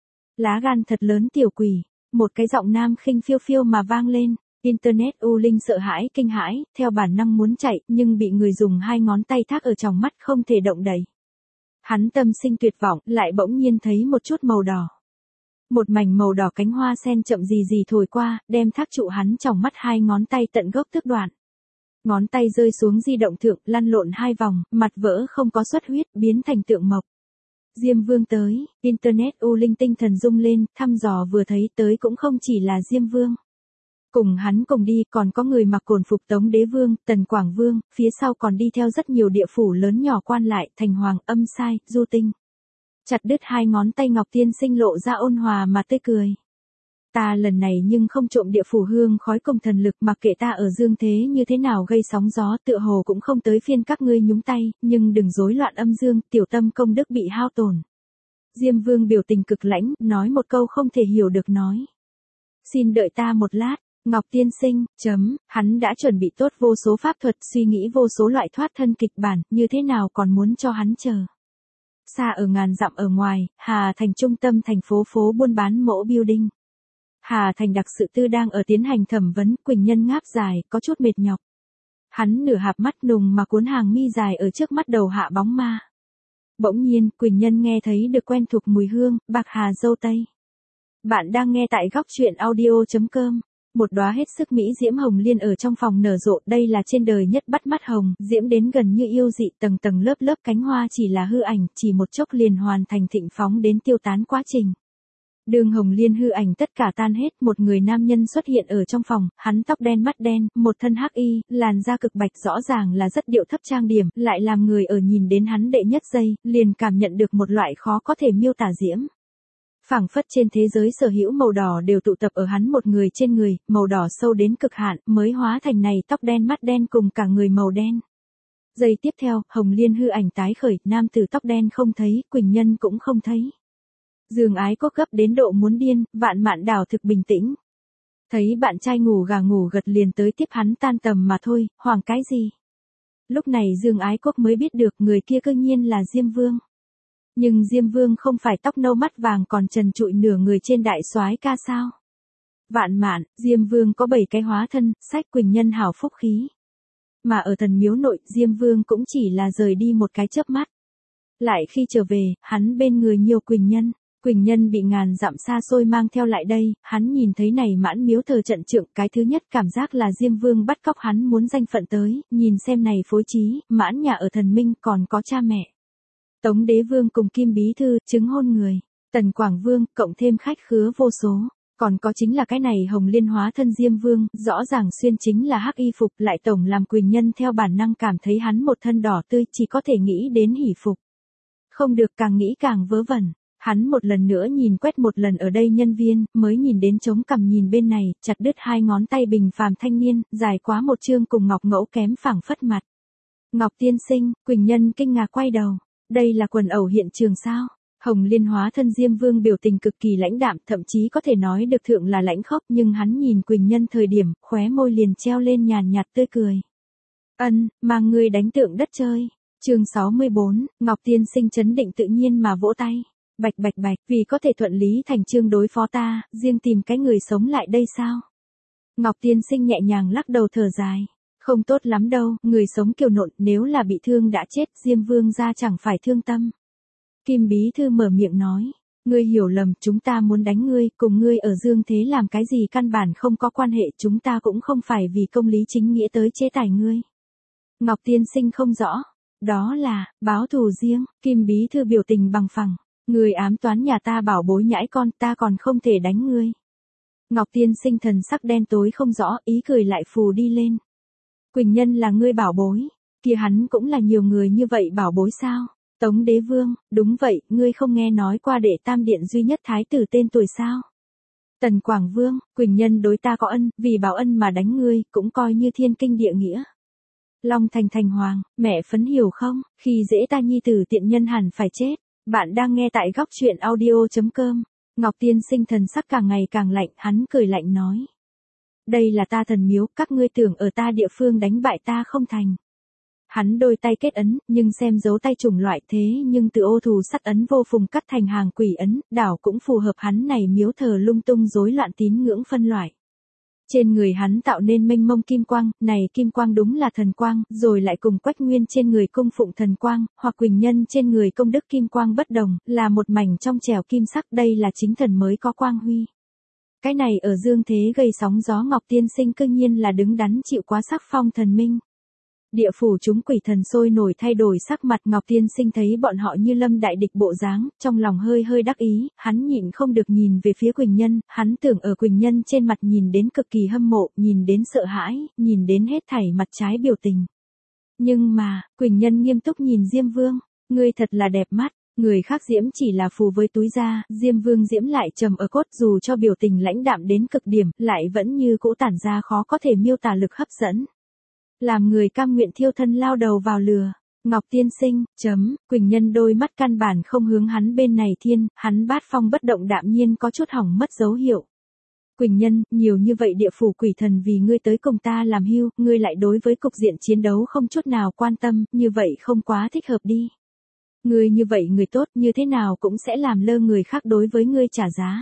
Lá gan thật lớn tiểu quỷ. Một cái giọng nam khinh phiêu phiêu mà vang lên, Internet U Linh sợ hãi kinh hãi, theo bản năng muốn chạy, nhưng bị người dùng hai ngón tay thác ở trong mắt không thể động đậy. Hắn tâm sinh tuyệt vọng, lại bỗng nhiên thấy một chút màu đỏ. Một mảnh màu đỏ cánh hoa sen chậm gì gì thổi qua, đem thác trụ hắn trong mắt hai ngón tay tận gốc tước đoạn. Ngón tay rơi xuống di động thượng, lăn lộn hai vòng, mặt vỡ không có xuất huyết, biến thành tượng mộc. Diêm Vương tới, Internet U Linh tinh thần rung lên, thăm dò vừa thấy tới cũng không chỉ là Diêm Vương. Cùng hắn cùng đi còn có người mặc cồn phục Tống Đế Vương, Tần Quảng Vương, phía sau còn đi theo rất nhiều địa phủ lớn nhỏ quan lại, Thành Hoàng, Âm Sai, Du Tinh. Chặt đứt hai ngón tay Ngọc Tiên Sinh lộ ra ôn hòa mà tươi cười. Ta lần này nhưng không trộm địa phủ hương khói cùng thần lực, mặc kệ ta ở dương thế như thế nào gây sóng gió, tựa hồ cũng không tới phiên các ngươi nhúng tay, nhưng đừng rối loạn âm dương, tiểu tâm công đức bị hao tổn. Diêm Vương biểu tình cực lãnh, nói một câu không thể hiểu được nói. Xin đợi ta một lát, Ngọc Tiên Sinh, chấm, hắn đã chuẩn bị tốt vô số pháp thuật, suy nghĩ vô số loại thoát thân kịch bản, như thế nào còn muốn cho hắn chờ. Xa ở ngàn dặm ở ngoài, Hà Thành trung tâm thành phố phố buôn bán mẫu building. Hà Thành đặc sự tư đang ở tiến hành thẩm vấn, Quỳnh Nhân ngáp dài, có chút mệt nhọc. Hắn nửa hạp mắt nùng mà cuốn hàng mi dài ở trước mắt đầu hạ bóng ma. Bỗng nhiên, Quỳnh Nhân nghe thấy được quen thuộc mùi hương, bạc hà dâu tây. Bạn đang nghe tại góc truyện audio.com. Một đóa hết sức mỹ diễm hồng liên ở trong phòng nở rộ, đây là trên đời nhất bắt mắt hồng, diễm đến gần như yêu dị, tầng tầng lớp lớp cánh hoa chỉ là hư ảnh, chỉ một chốc liền hoàn thành thịnh phóng đến tiêu tán quá trình. Đường hồng liên hư ảnh tất cả tan hết, một người nam nhân xuất hiện ở trong phòng, hắn tóc đen mắt đen, một thân hắc y, làn da cực bạch rõ ràng là rất điệu thấp trang điểm, lại làm người ở nhìn đến hắn đệ nhất giây, liền cảm nhận được một loại khó có thể miêu tả diễm. Phảng phất trên thế giới sở hữu màu đỏ đều tụ tập ở hắn một người trên người, màu đỏ sâu đến cực hạn, mới hóa thành này tóc đen mắt đen cùng cả người màu đen. Giây tiếp theo, hồng liên hư ảnh tái khởi, nam tử tóc đen không thấy, Quỳnh Nhân cũng không thấy. Dương Ái Quốc gấp đến độ muốn điên, Vạn Mạn Đảo thực bình tĩnh. Thấy bạn trai ngủ gà ngủ gật liền tới tiếp hắn tan tầm mà thôi, hoảng cái gì. Lúc này Dương Ái Quốc mới biết được người kia cư nhiên là Diêm Vương. Nhưng Diêm Vương không phải tóc nâu mắt vàng còn trần trụi nửa người trên đại soái ca sao. Vạn Mạn, Diêm Vương có bảy cái hóa thân, sách Quỳnh Nhân hảo phúc khí. Mà ở thần miếu nội, Diêm Vương cũng chỉ là rời đi một cái chớp mắt. Lại khi trở về, hắn bên người nhiều Quỳnh Nhân. Quỳnh Nhân bị ngàn dặm xa xôi mang theo lại đây, hắn nhìn thấy này mãn miếu thờ trận trượng, cái thứ nhất cảm giác là Diêm Vương bắt cóc hắn muốn danh phận tới, nhìn xem này phối trí, mãn nhà ở thần minh còn có cha mẹ. Tống Đế Vương cùng Kim Bí Thư, chứng hôn người, Tần Quảng Vương, cộng thêm khách khứa vô số, còn có chính là cái này hồng liên hóa thân Diêm Vương, rõ ràng xuyên chính là hắc y phục, lại tổng làm Quỳnh Nhân theo bản năng cảm thấy hắn một thân đỏ tươi, chỉ có thể nghĩ đến hỉ phục. Không được càng nghĩ càng vớ vẩn. Hắn một lần nữa nhìn quét một lần ở đây nhân viên, mới nhìn đến chống cằm nhìn bên này, chặt đứt hai ngón tay bình phàm thanh niên, dài quá một chương cùng Ngọc Ngẫu kém phẳng phất mặt. Ngọc tiên sinh, Quỳnh Nhân kinh ngạc quay đầu. Đây là quần ẩu hiện trường sao? Hồng liên hóa thân Diêm Vương biểu tình cực kỳ lãnh đạm, thậm chí có thể nói được thượng là lãnh khốc, nhưng hắn nhìn Quỳnh Nhân thời điểm, khóe môi liền treo lên nhàn nhạt tươi cười. Ân, mang ngươi đánh tượng đất chơi. Chương sáu mươi bốn, Ngọc tiên sinh trấn định tự nhiên mà vỗ tay. Bạch bạch bạch, vì có thể thuận lý thành chương đối phó ta, riêng tìm cái người sống lại đây sao? Ngọc tiên sinh nhẹ nhàng lắc đầu thở dài. Không tốt lắm đâu, người sống kiều nộn, nếu là bị thương đã chết, Diêm Vương ra chẳng phải thương tâm. Kim Bí Thư mở miệng nói. Ngươi hiểu lầm, chúng ta muốn đánh ngươi, cùng ngươi ở dương thế làm cái gì căn bản không có quan hệ, chúng ta cũng không phải vì công lý chính nghĩa tới chế tài ngươi. Ngọc tiên sinh không rõ. Đó là, báo thù riêng, Kim Bí Thư biểu tình bằng phẳng. Người ám toán nhà ta bảo bối nhãi con, ta còn không thể đánh ngươi. Ngọc tiên sinh thần sắc đen tối không rõ, ý cười lại phù đi lên. Quỳnh Nhân là ngươi bảo bối, kia hắn cũng là nhiều người như vậy bảo bối sao? Tống Đế Vương, đúng vậy, ngươi không nghe nói qua đệ tam điện duy nhất thái tử tên tuổi sao? Tần Quảng Vương, Quỳnh Nhân đối ta có ân, vì báo ân mà đánh ngươi, cũng coi như thiên kinh địa nghĩa. Long Thành Thành Hoàng, mẹ phấn hiểu không, khi dễ ta nhi tử tiện nhân hẳn phải chết. Bạn đang nghe tại góc truyện audio.com. Ngọc tiên sinh thần sắc càng ngày càng lạnh, hắn cười lạnh nói. Đây là ta thần miếu, các ngươi tưởng ở ta địa phương đánh bại ta không thành. Hắn đôi tay kết ấn, nhưng xem dấu tay chủng loại thế nhưng từ ô thù sắt ấn vô phùng cắt thành hàng quỷ ấn, đảo cũng phù hợp hắn này miếu thờ lung tung rối loạn tín ngưỡng phân loại. Trên người hắn tạo nên mênh mông kim quang, này kim quang đúng là thần quang, rồi lại cùng Quách Nguyên trên người cung phụng thần quang, hoặc Quỳnh Nhân trên người công đức kim quang bất đồng, là một mảnh trong trẻo kim sắc, đây là chính thần mới có quang huy. Cái này ở dương thế gây sóng gió Ngọc tiên sinh cư nhiên là đứng đắn chịu quá sắc phong thần minh. Địa phủ chúng quỷ thần sôi nổi thay đổi sắc mặt, Ngọc tiên sinh thấy bọn họ như lâm đại địch bộ dáng, trong lòng hơi hơi đắc ý, hắn nhịn không được nhìn về phía Quỳnh Nhân, hắn tưởng ở Quỳnh Nhân trên mặt nhìn đến cực kỳ hâm mộ, nhìn đến sợ hãi, nhìn đến hết thảy mặt trái biểu tình. Nhưng mà, Quỳnh Nhân nghiêm túc nhìn Diêm Vương, ngươi thật là đẹp mắt. Người khác diễm chỉ là phù với túi da, Diêm Vương diễm lại trầm ở cốt, dù cho biểu tình lãnh đạm đến cực điểm, lại vẫn như cũ tản ra khó có thể miêu tả lực hấp dẫn. Làm người cam nguyện thiêu thân lao đầu vào lừa. Ngọc tiên sinh, chấm, Quỳnh Nhân đôi mắt căn bản không hướng hắn bên này thiên, hắn bát phong bất động đạm nhiên có chút hỏng mất dấu hiệu. Quỳnh Nhân, nhiều như vậy địa phủ quỷ thần vì ngươi tới cùng ta làm hưu, ngươi lại đối với cục diện chiến đấu không chút nào quan tâm, như vậy không quá thích hợp đi. Ngươi như vậy người tốt như thế nào cũng sẽ làm lơ người khác đối với ngươi trả giá.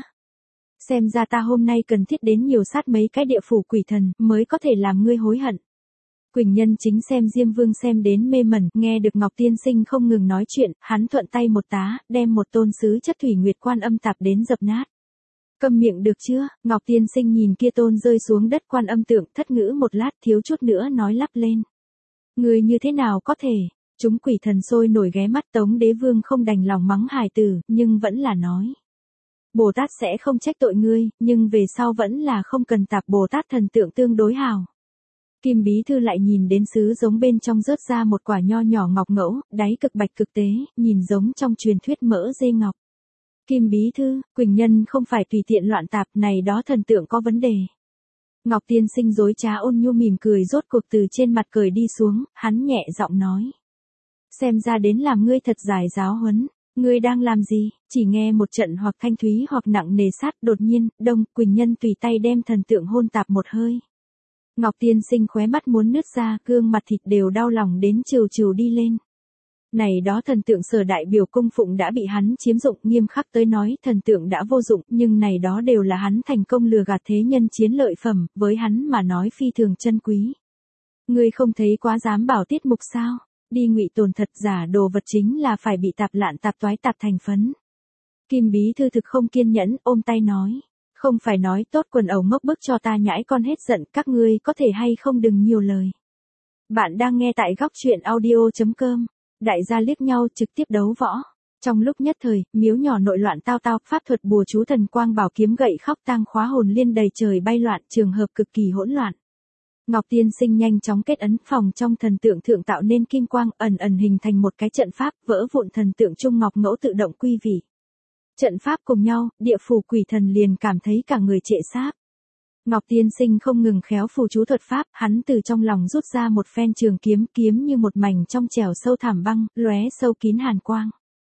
Xem ra ta hôm nay cần thiết đến nhiều sát mấy cái địa phủ quỷ thần mới có thể làm ngươi hối hận. Quỳnh Nhân chính xem Diêm Vương xem đến mê mẩn, nghe được Ngọc Tiên Sinh không ngừng nói chuyện, hắn thuận tay một tá, đem một tôn sứ chất thủy nguyệt quan âm tạp đến dập nát. Câm miệng được chưa? Ngọc Tiên Sinh nhìn kia tôn rơi xuống đất quan âm tượng, thất ngữ một lát, thiếu chút nữa nói lắp lên. Người như thế nào có thể? Chúng quỷ thần sôi nổi ghé mắt. Tống Đế Vương không đành lòng mắng hài tử, nhưng vẫn là nói. Bồ Tát sẽ không trách tội ngươi, nhưng về sau vẫn là không cần tạp Bồ Tát thần tượng tương đối hào. Kim Bí Thư lại nhìn đến sứ giống bên trong rớt ra một quả nho nhỏ ngọc ngẫu, đáy cực bạch cực tế, nhìn giống trong truyền thuyết mỡ dê ngọc. Kim Bí Thư, Quỳnh Nhân không phải tùy tiện loạn tạp, này đó thần tượng có vấn đề. Ngọc Tiên Sinh dối trá ôn nhu mỉm cười rốt cuộc từ trên mặt cười đi xuống, hắn nhẹ giọng nói. Xem ra đến làm ngươi thật giải giáo huấn, ngươi đang làm gì? Chỉ nghe một trận hoặc thanh thúy hoặc nặng nề sát, đột nhiên, đông, Quỳnh Nhân tùy tay đem thần tượng hôn tạp một hơi. Ngọc Tiên Sinh khóe mắt muốn nứt ra, gương mặt thịt đều đau lòng đến trừ trừ đi lên. Này đó thần tượng Sở đại biểu cung phụng đã bị hắn chiếm dụng, nghiêm khắc tới nói thần tượng đã vô dụng, nhưng này đó đều là hắn thành công lừa gạt thế nhân chiến lợi phẩm, với hắn mà nói phi thường chân quý. Ngươi không thấy quá dám bảo tiết mục sao? Đi ngụy tồn thật giả đồ vật chính là phải bị tạp lạn tạp toái tạp thành phấn. Kim Bí Thư thực không kiên nhẫn, ôm tay nói. Không phải nói tốt quần ẩu ngốc bức cho ta nhãi con hết giận, các ngươi có thể hay không đừng nhiều lời. Bạn đang nghe tại góc truyện audio chấm com. Đại gia liếc nhau trực tiếp đấu võ. Trong lúc nhất thời, miếu nhỏ nội loạn tao tao, pháp thuật bùa chú thần quang bảo kiếm gậy khóc tang khóa hồn liên đầy trời bay loạn, trường hợp cực kỳ hỗn loạn. Ngọc Tiên Sinh nhanh chóng kết ấn, phòng trong thần tượng thượng tạo nên kim quang, ẩn ẩn hình thành một cái trận pháp, vỡ vụn thần tượng trung ngọc ngẫu tự động quy vị. Trận pháp cùng nhau, địa phủ quỷ thần liền cảm thấy cả người trệ sáp. Ngọc Tiên Sinh không ngừng khéo phù chú thuật pháp, hắn từ trong lòng rút ra một phen trường kiếm, kiếm như một mảnh trong trẻo sâu thẳm băng, lóe sâu kín hàn quang.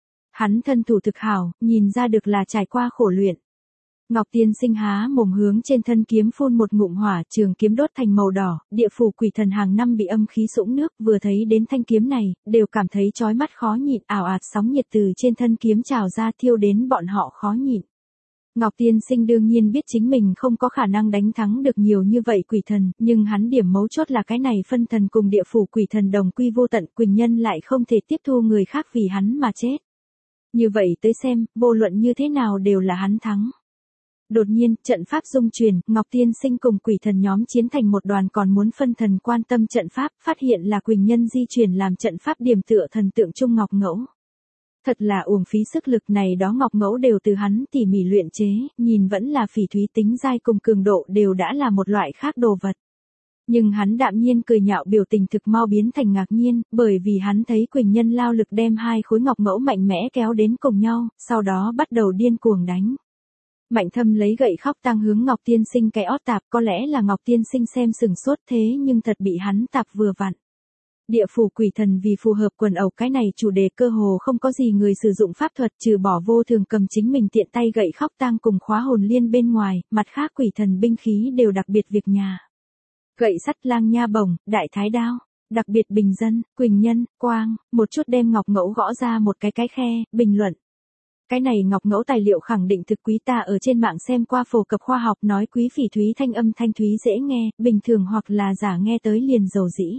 Hắn thân thủ thực hảo, nhìn ra được là trải qua khổ luyện. Ngọc Tiên Sinh há mồm hướng trên thân kiếm phun một ngụm hỏa, trường kiếm đốt thành màu đỏ, địa phủ quỷ thần hàng năm bị âm khí sũng nước, vừa thấy đến thanh kiếm này, đều cảm thấy chói mắt khó nhịn, ảo ạt sóng nhiệt từ trên thân kiếm trào ra thiêu đến bọn họ khó nhịn. Ngọc Tiên Sinh đương nhiên biết chính mình không có khả năng đánh thắng được nhiều như vậy quỷ thần, nhưng hắn điểm mấu chốt là cái này phân thần cùng địa phủ quỷ thần đồng quy vô tận, Quỳnh Nhân lại không thể tiếp thu người khác vì hắn mà chết. Như vậy tới xem, vô luận như thế nào đều là hắn thắng. Đột nhiên, trận pháp dung truyền, Ngọc Tiên Sinh cùng quỷ thần nhóm chiến thành một đoàn, còn muốn phân thần quan tâm trận pháp, phát hiện là Quỳnh Nhân di chuyển làm trận pháp điểm tựa thần tượng trung ngọc ngẫu. Thật là uổng phí sức lực, này đó ngọc ngẫu đều từ hắn tỉ mỉ luyện chế, nhìn vẫn là phỉ thúy, tính dai cùng cường độ đều đã là một loại khác đồ vật. Nhưng hắn đạm nhiên cười nhạo, biểu tình thực mau biến thành ngạc nhiên, bởi vì hắn thấy Quỳnh Nhân lao lực đem hai khối ngọc ngẫu mạnh mẽ kéo đến cùng nhau, sau đó bắt đầu điên cuồng đánh. Mạnh Thâm lấy gậy khóc tang hướng Ngọc Tiên Sinh cái ót tạp, có lẽ là Ngọc Tiên Sinh xem sừng sốt, thế nhưng thật bị hắn tạp vừa vặn. Địa phủ quỷ thần vì phù hợp quần ẩu cái này chủ đề cơ hồ không có gì người sử dụng pháp thuật, trừ bỏ vô thường cầm chính mình tiện tay gậy khóc tang cùng khóa hồn liên bên ngoài, mặt khác quỷ thần binh khí đều đặc biệt việc nhà. Gậy sắt, lang nha bổng, đại thái đao, đặc biệt bình dân, Quỳnh Nhân, quang, một chút đem ngọc ngẫu gõ ra một cái cái khe, bình luận. Cái này ngọc ngẫu tài liệu khẳng định thực quý, ta ở trên mạng xem qua phổ cập khoa học nói quý phỉ thúy, thanh âm thanh thúy dễ nghe, bình thường hoặc là giả nghe tới liền dầu dĩ.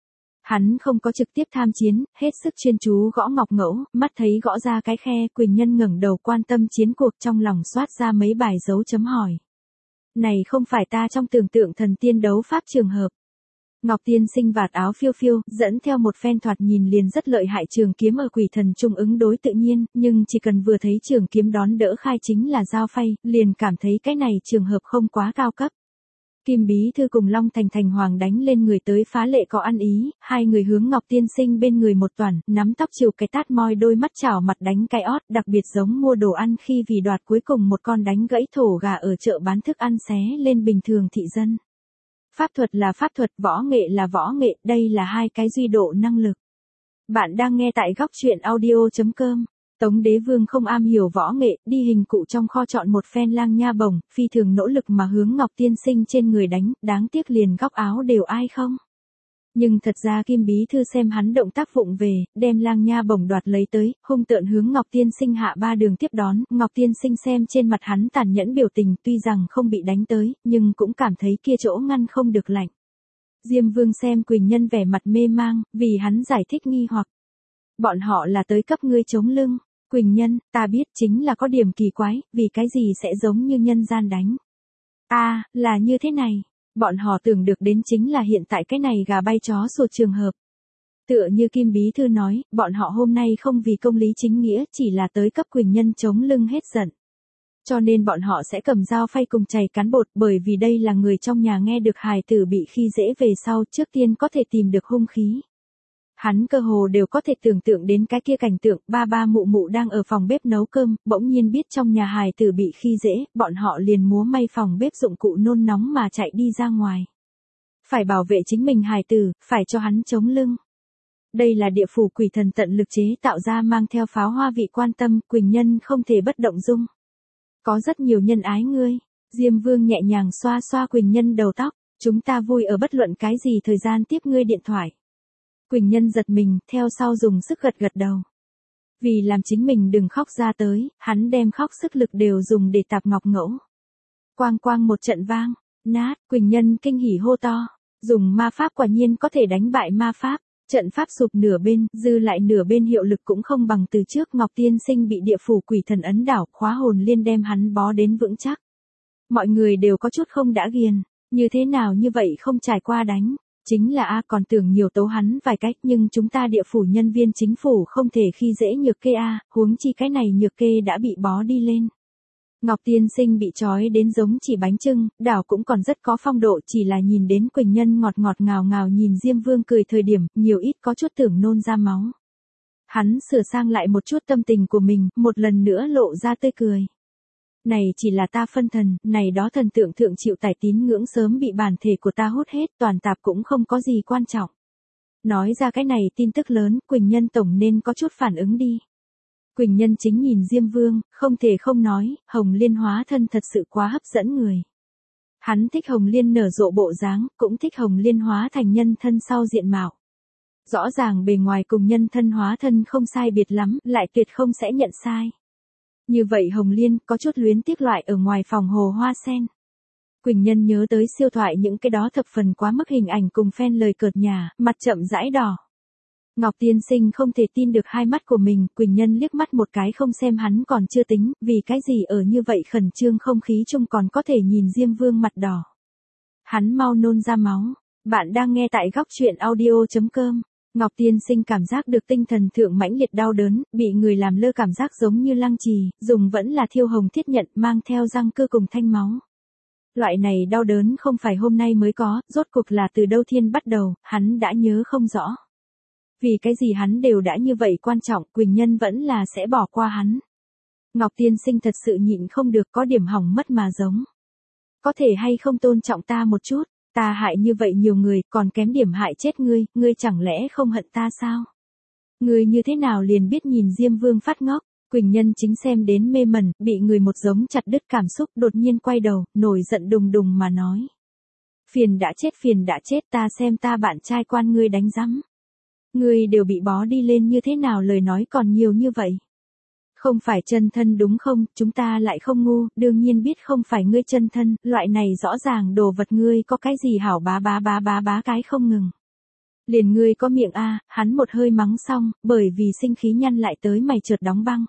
Hắn không có trực tiếp tham chiến, hết sức chuyên chú gõ ngọc ngẫu, mắt thấy gõ ra cái khe, Quỳnh Nhân ngẩng đầu quan tâm chiến cuộc, trong lòng xoát ra mấy bài dấu chấm hỏi. Này không phải ta trong tưởng tượng thần tiên đấu pháp trường hợp. Ngọc Tiên Sinh vạt áo phiêu phiêu, dẫn theo một phen thoạt nhìn liền rất lợi hại trường kiếm ở quỷ thần trung ứng đối tự nhiên, nhưng chỉ cần vừa thấy trường kiếm đón đỡ khai chính là dao phay, liền cảm thấy cái này trường hợp không quá cao cấp. Kim Bí Thư cùng Long Thành Thành Hoàng đánh lên người tới phá lệ có ăn ý, hai người hướng Ngọc Tiên Sinh bên người một toàn, nắm tóc chiều cái tát moi đôi mắt chảo mặt đánh cái ót, đặc biệt giống mua đồ ăn khi vì đoạt cuối cùng một con đánh gãy thổ gà ở chợ bán thức ăn xé lên bình thường thị dân. Pháp thuật là pháp thuật, võ nghệ là võ nghệ, đây là hai cái duy độ năng lực. Bạn đang nghe tại góc truyện audio chấm com. Tống Đế Vương không am hiểu võ nghệ, đi hình cụ trong kho chọn một phen lang nha bổng, phi thường nỗ lực mà hướng Ngọc Tiên Sinh trên người đánh, đáng tiếc liền góc áo đều ai không. Nhưng thật ra Kim Bí Thư xem hắn động tác vụng về, đem lang nha bổng đoạt lấy tới, hung tợn hướng Ngọc Tiên Sinh hạ ba đường tiếp đón, Ngọc Tiên Sinh xem trên mặt hắn tàn nhẫn biểu tình, tuy rằng không bị đánh tới, nhưng cũng cảm thấy kia chỗ ngăn không được lạnh. Diêm Vương xem Quỳnh Nhân vẻ mặt mê mang, vì hắn giải thích nghi hoặc. Bọn họ là tới cấp ngươi chống lưng. Quỳnh Nhân, ta biết chính là có điểm kỳ quái, vì cái gì sẽ giống như nhân gian đánh. a à, là như thế này. Bọn họ tưởng được đến chính là hiện tại cái này gà bay chó sủa trường hợp. Tựa như Kim Bí Thư nói, bọn họ hôm nay không vì công lý chính nghĩa, chỉ là tới cấp Quỳnh Nhân chống lưng hết giận. Cho nên bọn họ sẽ cầm dao phay cùng chày cán bột, bởi vì đây là người trong nhà nghe được hài tử bị khi dễ về sau trước tiên có thể tìm được hung khí. Hắn cơ hồ đều có thể tưởng tượng đến cái kia cảnh tượng, ba ba mụ mụ đang ở phòng bếp nấu cơm, bỗng nhiên biết trong nhà hài tử bị khi dễ, bọn họ liền múa may phòng bếp dụng cụ nôn nóng mà chạy đi ra ngoài. Phải bảo vệ chính mình hài tử, phải cho hắn chống lưng. Đây là địa phủ quỷ thần tận lực chế tạo ra mang theo pháo hoa vị quan tâm, Quỳnh Nhân không thể bất động dung. Có rất nhiều nhân ái ngươi. Diêm Vương nhẹ nhàng xoa xoa Quỳnh Nhân đầu tóc, chúng ta vui ở bất luận cái gì thời gian tiếp ngươi điện thoại. Quỳnh Nhân giật mình, theo sau dùng sức gật gật đầu. Vì làm chính mình đừng khóc ra tới, hắn đem khóc sức lực đều dùng để tạp ngọc ngẫu. Quang quang một trận vang, nát, Quỳnh Nhân kinh hỉ hô to, dùng ma pháp quả nhiên có thể đánh bại ma pháp. Trận pháp sụp nửa bên, dư lại nửa bên hiệu lực cũng không bằng từ trước. Ngọc Tiên Sinh bị địa phủ quỷ thần ấn đảo, khóa hồn liên đem hắn bó đến vững chắc. Mọi người đều có chút không đã ghiền, như thế nào như vậy không trải qua đánh. Chính là a còn tưởng nhiều tấu hắn vài cách, nhưng chúng ta địa phủ nhân viên chính phủ không thể khi dễ nhược kê a, huống chi cái này nhược kê đã bị bó đi lên. Ngọc Tiên Sinh bị trói đến giống chỉ bánh chưng, đảo cũng còn rất có phong độ, chỉ là nhìn đến Quỳnh Nhân ngọt ngọt ngào ngào nhìn Diêm Vương cười thời điểm, nhiều ít có chút tưởng nôn ra máu. Hắn sửa sang lại một chút tâm tình của mình, một lần nữa lộ ra tươi cười. Này chỉ là ta phân thần, này đó thần tượng thượng chịu tải tín ngưỡng sớm bị bản thể của ta hút hết, toàn tạp cũng không có gì quan trọng. Nói ra cái này tin tức lớn, Quỳnh Nhân tổng nên có chút phản ứng đi. Quỳnh Nhân chính nhìn Diêm Vương, không thể không nói, Hồng Liên hóa thân thật sự quá hấp dẫn người. Hắn thích Hồng Liên nở rộ bộ dáng, cũng thích Hồng Liên hóa thành nhân thân sau diện mạo. Rõ ràng bề ngoài cùng nhân thân hóa thân không sai biệt lắm, lại tuyệt không sẽ nhận sai. Như vậy Hồng Liên có chút luyến tiếc loại ở ngoài phòng hồ hoa sen. Quỳnh Nhân nhớ tới siêu thoại những cái đó thập phần quá mức hình ảnh cùng fan lời cợt nhà, mặt chậm rãi đỏ. Ngọc Tiên Sinh không thể tin được hai mắt của mình, Quỳnh Nhân liếc mắt một cái không xem hắn còn chưa tính, vì cái gì ở như vậy khẩn trương không khí chung còn có thể nhìn Diêm Vương mặt đỏ. Hắn mau nôn ra máu. Bạn đang nghe tại góc truyện audio chấm com. Ngọc Tiên Sinh cảm giác được tinh thần thượng mãnh liệt đau đớn, bị người làm lơ cảm giác giống như lăng trì, dùng vẫn là thiêu hồng thiết nhận mang theo răng cưa cùng thanh máu. Loại này đau đớn không phải hôm nay mới có, rốt cuộc là từ đâu thiên bắt đầu, hắn đã nhớ không rõ. Vì cái gì hắn đều đã như vậy quan trọng, Quỳnh Nhân vẫn là sẽ bỏ qua hắn. Ngọc Tiên Sinh thật sự nhịn không được, có điểm hỏng mất mà giống. Có thể hay không tôn trọng ta một chút, ta hại như vậy nhiều người, còn kém điểm hại chết ngươi, ngươi chẳng lẽ không hận ta sao? Ngươi như thế nào liền biết nhìn Diêm Vương phát ngốc? Quỳnh Nhân chính xem đến mê mẩn, bị người một giống chặt đứt cảm xúc, đột nhiên quay đầu, nổi giận đùng đùng mà nói. Phiền đã chết phiền đã chết, ta xem ta bạn trai quan ngươi đánh rắm. Ngươi đều bị bó đi lên như thế nào, lời nói còn nhiều như vậy. Không phải chân thân đúng không, chúng ta lại không ngu, đương nhiên biết không phải ngươi chân thân, loại này rõ ràng đồ vật ngươi có cái gì hảo bá bá bá bá bá cái không ngừng. Liền ngươi có miệng a, hắn một hơi mắng xong, bởi vì sinh khí nhăn lại tới mày chợt đóng băng.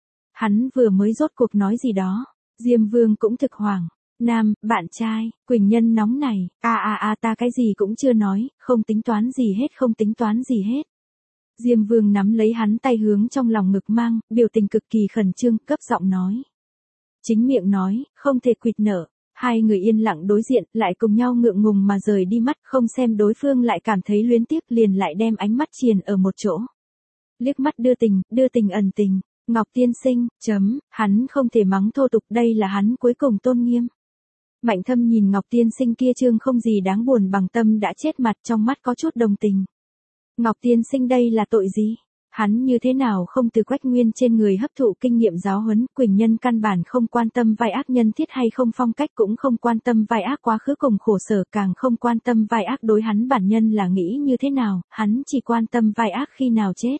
Hắn vừa mới rốt cuộc nói gì đó, Diêm Vương cũng thực hoàng. Nam, bạn trai, Quỳnh Nhân nóng này, a a a ta cái gì cũng chưa nói, không tính toán gì hết không tính toán gì hết. Diêm Vương nắm lấy hắn tay hướng trong lòng ngực mang, biểu tình cực kỳ khẩn trương, cấp giọng nói. Chính miệng nói, không thể quỵt nở. Hai người yên lặng đối diện, lại cùng nhau ngượng ngùng mà rời đi mắt, không xem đối phương lại cảm thấy luyến tiếc, liền lại đem ánh mắt triền ở một chỗ. Liếc mắt đưa tình, đưa tình ẩn tình, Ngọc Tiên Sinh, chấm, hắn không thể mắng thô tục, đây là hắn cuối cùng tôn nghiêm. Mạnh Thâm nhìn Ngọc Tiên Sinh kia trương không gì đáng buồn bằng tâm đã chết mặt, trong mắt có chút đồng tình. Ngọc Tiên Sinh đây là tội gì? Hắn như thế nào không từ Quách Nguyên trên người hấp thụ kinh nghiệm giáo huấn, Quỳnh Nhân căn bản không quan tâm vai ác nhân thiết hay không phong cách, cũng không quan tâm vai ác quá khứ cùng khổ sở, càng không quan tâm vai ác đối hắn bản nhân là nghĩ như thế nào, hắn chỉ quan tâm vai ác khi nào chết.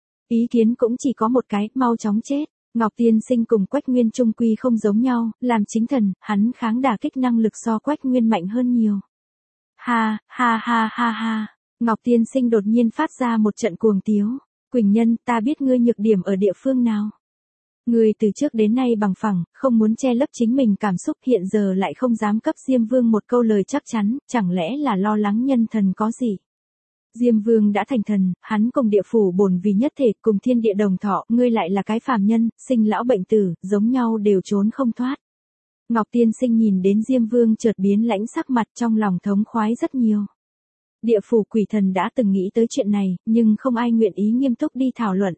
Ý kiến cũng chỉ có một cái, mau chóng chết. Ngọc Tiên Sinh cùng Quách Nguyên trung quy không giống nhau, làm chính thần, hắn kháng đả kích năng lực so Quách Nguyên mạnh hơn nhiều. Ha, ha ha ha ha. Ngọc Tiên Sinh đột nhiên phát ra một trận cuồng tiếu. Quỳnh Nhân, ta biết ngươi nhược điểm ở địa phương nào. Ngươi từ trước đến nay bằng phẳng, không muốn che lấp chính mình cảm xúc, hiện giờ lại không dám cấp Diêm Vương một câu lời chắc chắn, chẳng lẽ là lo lắng nhân thần có gì? Diêm Vương đã thành thần, hắn cùng địa phủ bổn vì nhất thể, cùng thiên địa đồng thọ, ngươi lại là cái phàm nhân, sinh lão bệnh tử, giống nhau đều trốn không thoát. Ngọc Tiên Sinh nhìn đến Diêm Vương chợt biến lãnh sắc mặt, trong lòng thống khoái rất nhiều. Địa phủ quỷ thần đã từng nghĩ tới chuyện này, nhưng không ai nguyện ý nghiêm túc đi thảo luận.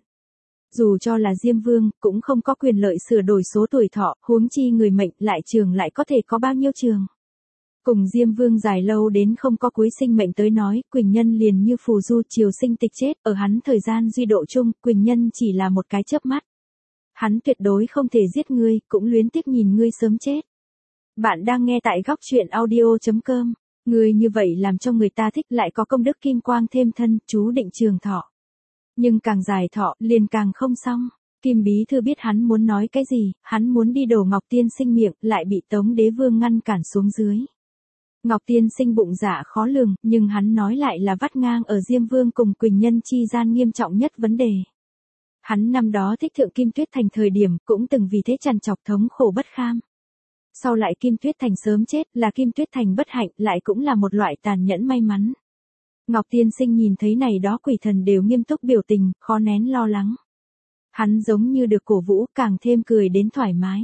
Dù cho là Diêm Vương, cũng không có quyền lợi sửa đổi số tuổi thọ, huống chi người mệnh lại trường lại có thể có bao nhiêu trường. Cùng Diêm Vương dài lâu đến không có cuối sinh mệnh tới nói, Quỳnh Nhân liền như phù du chiều sinh tịch chết, ở hắn thời gian duy độ chung, Quỳnh Nhân chỉ là một cái chớp mắt. Hắn tuyệt đối không thể giết ngươi, cũng luyến tiếc nhìn ngươi sớm chết. Bạn đang nghe tại góc truyện audio chấm com. Ngươi như vậy làm cho người ta thích, lại có công đức kim quang thêm thân, chú định trường thọ. Nhưng càng dài thọ, liền càng không xong. Kim Bí Thư biết hắn muốn nói cái gì, hắn muốn đi đổ Ngọc Tiên Sinh miệng, lại bị Tống Đế Vương ngăn cản xuống dưới. Ngọc Tiên Sinh bụng dạ khó lường, nhưng hắn nói lại là vắt ngang ở Diêm Vương cùng Quỳnh Nhân chi gian nghiêm trọng nhất vấn đề. Hắn năm đó thích thượng Kim Tuyết Thành thời điểm, cũng từng vì thế trằn trọc thống khổ bất kham. Sau lại Kim Tuyết Thành sớm chết, là Kim Tuyết Thành bất hạnh, lại cũng là một loại tàn nhẫn may mắn. Ngọc Tiên Sinh nhìn thấy này đó quỷ thần đều nghiêm túc biểu tình, khó nén lo lắng. Hắn giống như được cổ vũ, càng thêm cười đến thoải mái.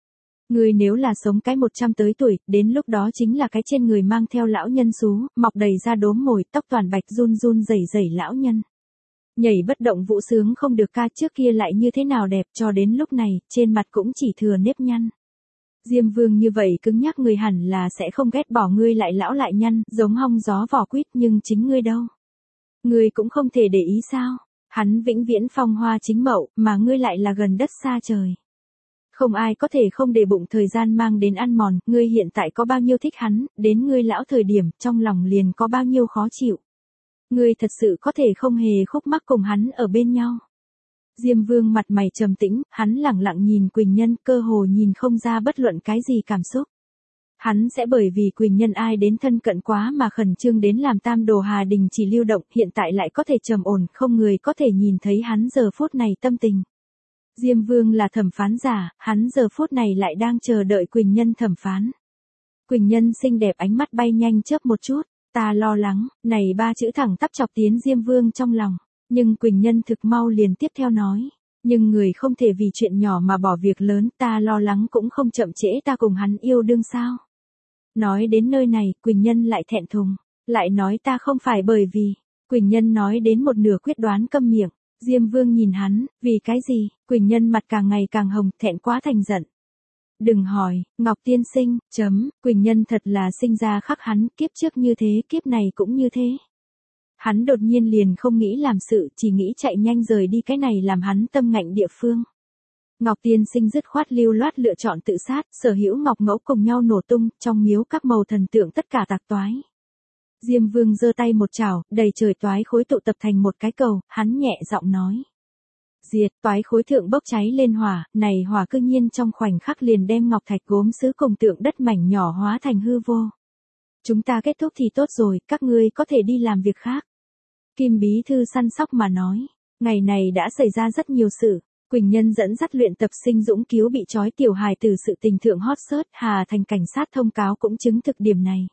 Người nếu là sống cái một trăm tới tuổi, đến lúc đó chính là cái trên người mang theo lão nhân xú, mọc đầy da đốm mồi, tóc toàn bạch run run rẩy rẩy lão nhân. Nhảy bất động vũ sướng không được ca, trước kia lại như thế nào đẹp, cho đến lúc này, trên mặt cũng chỉ thừa nếp nhăn. Diêm Vương như vậy cứng nhắc người hẳn là sẽ không ghét bỏ ngươi lại lão lại nhăn, giống hong gió vỏ quýt, nhưng chính ngươi đâu. Ngươi cũng không thể để ý sao, hắn vĩnh viễn phong hoa chính mậu, mà ngươi lại là gần đất xa trời. Không ai có thể không để bụng thời gian mang đến ăn mòn, ngươi hiện tại có bao nhiêu thích hắn, đến ngươi lão thời điểm, trong lòng liền có bao nhiêu khó chịu. Ngươi thật sự có thể không hề khúc mắc cùng hắn ở bên nhau. Diêm Vương mặt mày trầm tĩnh, hắn lẳng lặng nhìn Quỳnh Nhân, cơ hồ nhìn không ra bất luận cái gì cảm xúc. Hắn sẽ bởi vì Quỳnh Nhân ai đến thân cận quá mà khẩn trương đến làm Tam Đồ Hà Đình chỉ lưu động, hiện tại lại có thể trầm ổn, không người có thể nhìn thấy hắn giờ phút này tâm tình. Diêm Vương là thẩm phán giả, hắn giờ phút này lại đang chờ đợi Quỳnh Nhân thẩm phán. Quỳnh Nhân xinh đẹp ánh mắt bay nhanh chớp một chút, ta lo lắng, này ba chữ thẳng tắp chọc tiến Diêm Vương trong lòng. Nhưng Quỳnh Nhân thực mau liền tiếp theo nói, nhưng người không thể vì chuyện nhỏ mà bỏ việc lớn, ta lo lắng cũng không chậm trễ ta cùng hắn yêu đương sao. Nói đến nơi này, Quỳnh Nhân lại thẹn thùng, lại nói ta không phải bởi vì, Quỳnh Nhân nói đến một nửa quyết đoán câm miệng, Diêm Vương nhìn hắn, vì cái gì, Quỳnh Nhân mặt càng ngày càng hồng, thẹn quá thành giận. Đừng hỏi, Ngọc Tiên Sinh, chấm, Quỳnh Nhân thật là sinh ra khắc hắn, kiếp trước như thế, kiếp này cũng như thế. Hắn đột nhiên liền không nghĩ làm sự, chỉ nghĩ chạy nhanh rời đi, cái này làm hắn tâm ngạnh địa phương. Ngọc Tiên Sinh dứt khoát lưu loát lựa chọn tự sát, sở hữu ngọc ngẫu cùng nhau nổ tung, trong miếu các màu thần tượng tất cả tạc toái. Diêm Vương giơ tay một chảo, đầy trời toái khối tụ tập thành một cái cầu, hắn nhẹ giọng nói. Diệt, toái khối thượng bốc cháy lên hỏa, này hỏa cư nhiên trong khoảnh khắc liền đem ngọc thạch gốm sứ cùng tượng đất mảnh nhỏ hóa thành hư vô. Chúng ta kết thúc thì tốt rồi, các ngươi có thể đi làm việc khác. Kim Bí Thư săn sóc mà nói, ngày này đã xảy ra rất nhiều sự, Quỳnh Nhân dẫn dắt luyện tập sinh dũng cứu bị trói tiểu hài từ sự tình thượng hot search, Hà Thành cảnh sát thông cáo cũng chứng thực điểm này.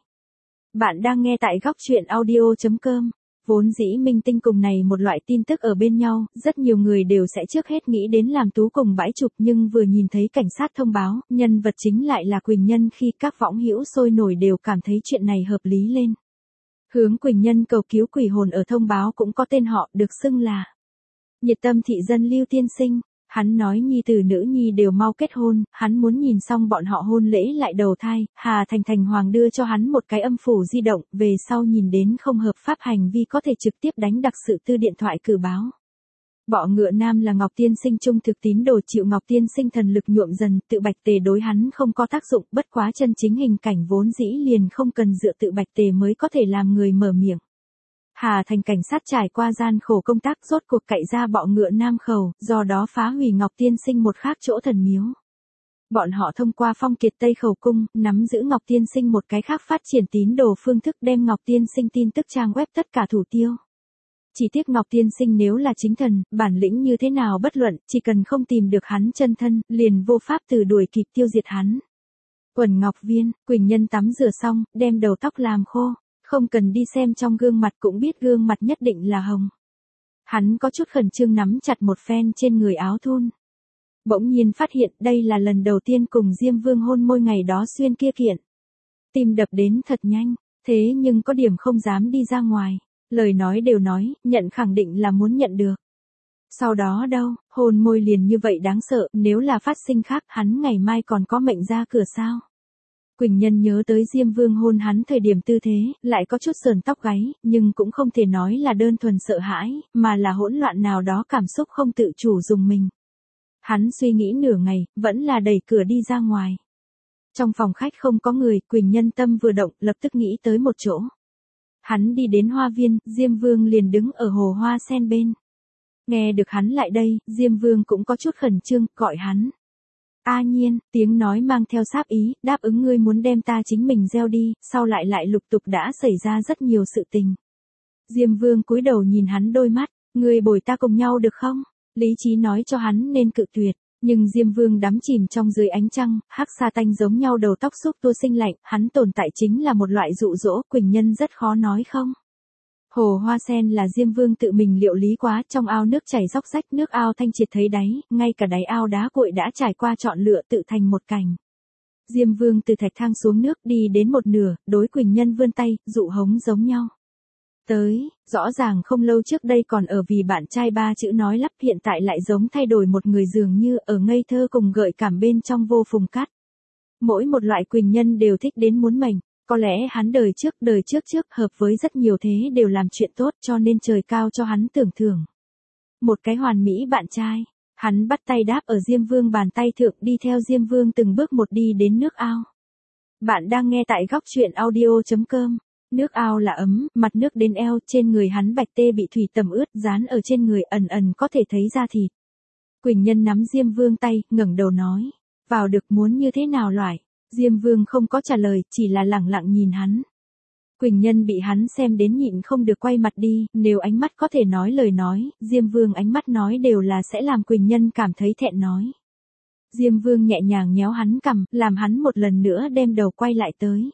Bạn đang nghe tại góc truyện audio chấm com. Vốn dĩ minh tinh cùng này một loại tin tức ở bên nhau, rất nhiều người đều sẽ trước hết nghĩ đến làm tú cùng bãi chụp, nhưng vừa nhìn thấy cảnh sát thông báo, nhân vật chính lại là Quỳnh Nhân, khi các võng hữu sôi nổi đều cảm thấy chuyện này hợp lý lên. Hướng Quỳnh Nhân cầu cứu quỷ hồn ở thông báo cũng có tên họ, được xưng là Nhiệt Tâm thị dân Lưu Tiên Sinh. Hắn nói nhi tử nữ nhi đều mau kết hôn, hắn muốn nhìn xong bọn họ hôn lễ lại đầu thai, Hà Thành Thành Hoàng đưa cho hắn một cái âm phủ di động, về sau nhìn đến không hợp pháp hành vi có thể trực tiếp đánh đặc sự tư điện thoại cử báo. Bọ ngựa nam là Ngọc Tiên Sinh trung thực tín đồ, chịu Ngọc Tiên Sinh thần lực nhuộm dần, tự bạch tề đối hắn không có tác dụng, bất quá chân chính hình cảnh vốn dĩ liền không cần dựa tự bạch tề mới có thể làm người mở miệng. Hà Thành cảnh sát trải qua gian khổ công tác rốt cuộc cậy ra bọ ngựa nam khẩu, do đó phá hủy Ngọc Tiên Sinh một khác chỗ thần miếu. Bọn họ thông qua Phong Kiệt Tây Khẩu Cung, nắm giữ Ngọc Tiên Sinh một cái khác phát triển tín đồ phương thức đem Ngọc Tiên Sinh tin tức trang web tất cả thủ tiêu. Chỉ tiếc Ngọc Tiên Sinh nếu là chính thần, bản lĩnh như thế nào bất luận, chỉ cần không tìm được hắn chân thân, liền vô pháp từ đuổi kịp tiêu diệt hắn. Quần Ngọc Viên, Quỳnh Nhân tắm rửa xong, đem đầu tóc làm khô, không cần đi xem trong gương mặt cũng biết gương mặt nhất định là hồng. Hắn có chút khẩn trương nắm chặt một phen trên người áo thun. Bỗng nhiên phát hiện đây là lần đầu tiên cùng Diêm Vương hôn môi ngày đó xuyên kia kiện. Tim đập đến thật nhanh, thế nhưng có điểm không dám đi ra ngoài. Lời nói đều nói, nhận khẳng định là muốn nhận được. Sau đó đâu, hôn môi liền như vậy đáng sợ, nếu là phát sinh khác hắn ngày mai còn có mệnh ra cửa sao. Quỳnh Nhân nhớ tới Diêm Vương hôn hắn thời điểm tư thế, lại có chút sờn tóc gáy, nhưng cũng không thể nói là đơn thuần sợ hãi, mà là hỗn loạn nào đó cảm xúc không tự chủ dùng mình. Hắn suy nghĩ nửa ngày, vẫn là đẩy cửa đi ra ngoài. Trong phòng khách không có người, Quỳnh Nhân tâm vừa động, lập tức nghĩ tới một chỗ. Hắn đi đến hoa viên, Diêm Vương liền đứng ở hồ hoa sen bên. Nghe được hắn lại đây, Diêm Vương cũng có chút khẩn trương, gọi hắn. A Nhiên, tiếng nói mang theo sáp ý, đáp ứng ngươi muốn đem ta chính mình gieo đi, sau lại lại lục tục đã xảy ra rất nhiều sự tình. Diêm Vương cúi đầu nhìn hắn đôi mắt, ngươi bồi ta cùng nhau được không? Lý trí nói cho hắn nên cự tuyệt, nhưng Diêm Vương đắm chìm trong dưới ánh trăng, hắc sa tanh giống nhau đầu tóc xúc tua sinh lạnh, hắn tồn tại chính là một loại dụ dỗ, Quỳnh Nhân rất khó nói không. Hồ hoa sen là Diêm Vương tự mình liệu lý quá, trong ao nước chảy róc rách, nước ao thanh triệt thấy đáy, ngay cả đáy ao đá cuội đã trải qua chọn lựa tự thành một cảnh. Diêm Vương từ thạch thang xuống nước đi đến một nửa, đối Quỳnh Nhân vươn tay, dụ hống giống nhau. Tới, rõ ràng không lâu trước đây còn ở vì bạn trai ba chữ nói lắp, hiện tại lại giống thay đổi một người dường như ở ngây thơ cùng gợi cảm bên trong vô phùng cát. Mỗi một loại Quỳnh Nhân đều thích đến muốn mệnh, có lẽ hắn đời trước đời trước trước hợp với rất nhiều thế đều làm chuyện tốt cho nên trời cao cho hắn tưởng thưởng. Một cái hoàn mỹ bạn trai, hắn bắt tay đáp ở Diêm Vương bàn tay thượng đi theo Diêm Vương từng bước một đi đến nước ao. Bạn đang nghe tại góc truyện audio chấm com. Nước ao là ấm, mặt nước đến eo, trên người hắn bạch tê bị thủy tẩm ướt, dán ở trên người ẩn ẩn có thể thấy da thịt. Quỳnh Nhân nắm Diêm Vương tay, ngẩng đầu nói, vào được muốn như thế nào loại. Diêm Vương không có trả lời, chỉ là lẳng lặng nhìn hắn. Quỳnh Nhân bị hắn xem đến nhịn không được quay mặt đi, nếu ánh mắt có thể nói lời nói, Diêm Vương ánh mắt nói đều là sẽ làm Quỳnh Nhân cảm thấy thẹn nói. Diêm Vương nhẹ nhàng nhéo hắn cằm, làm hắn một lần nữa đem đầu quay lại tới.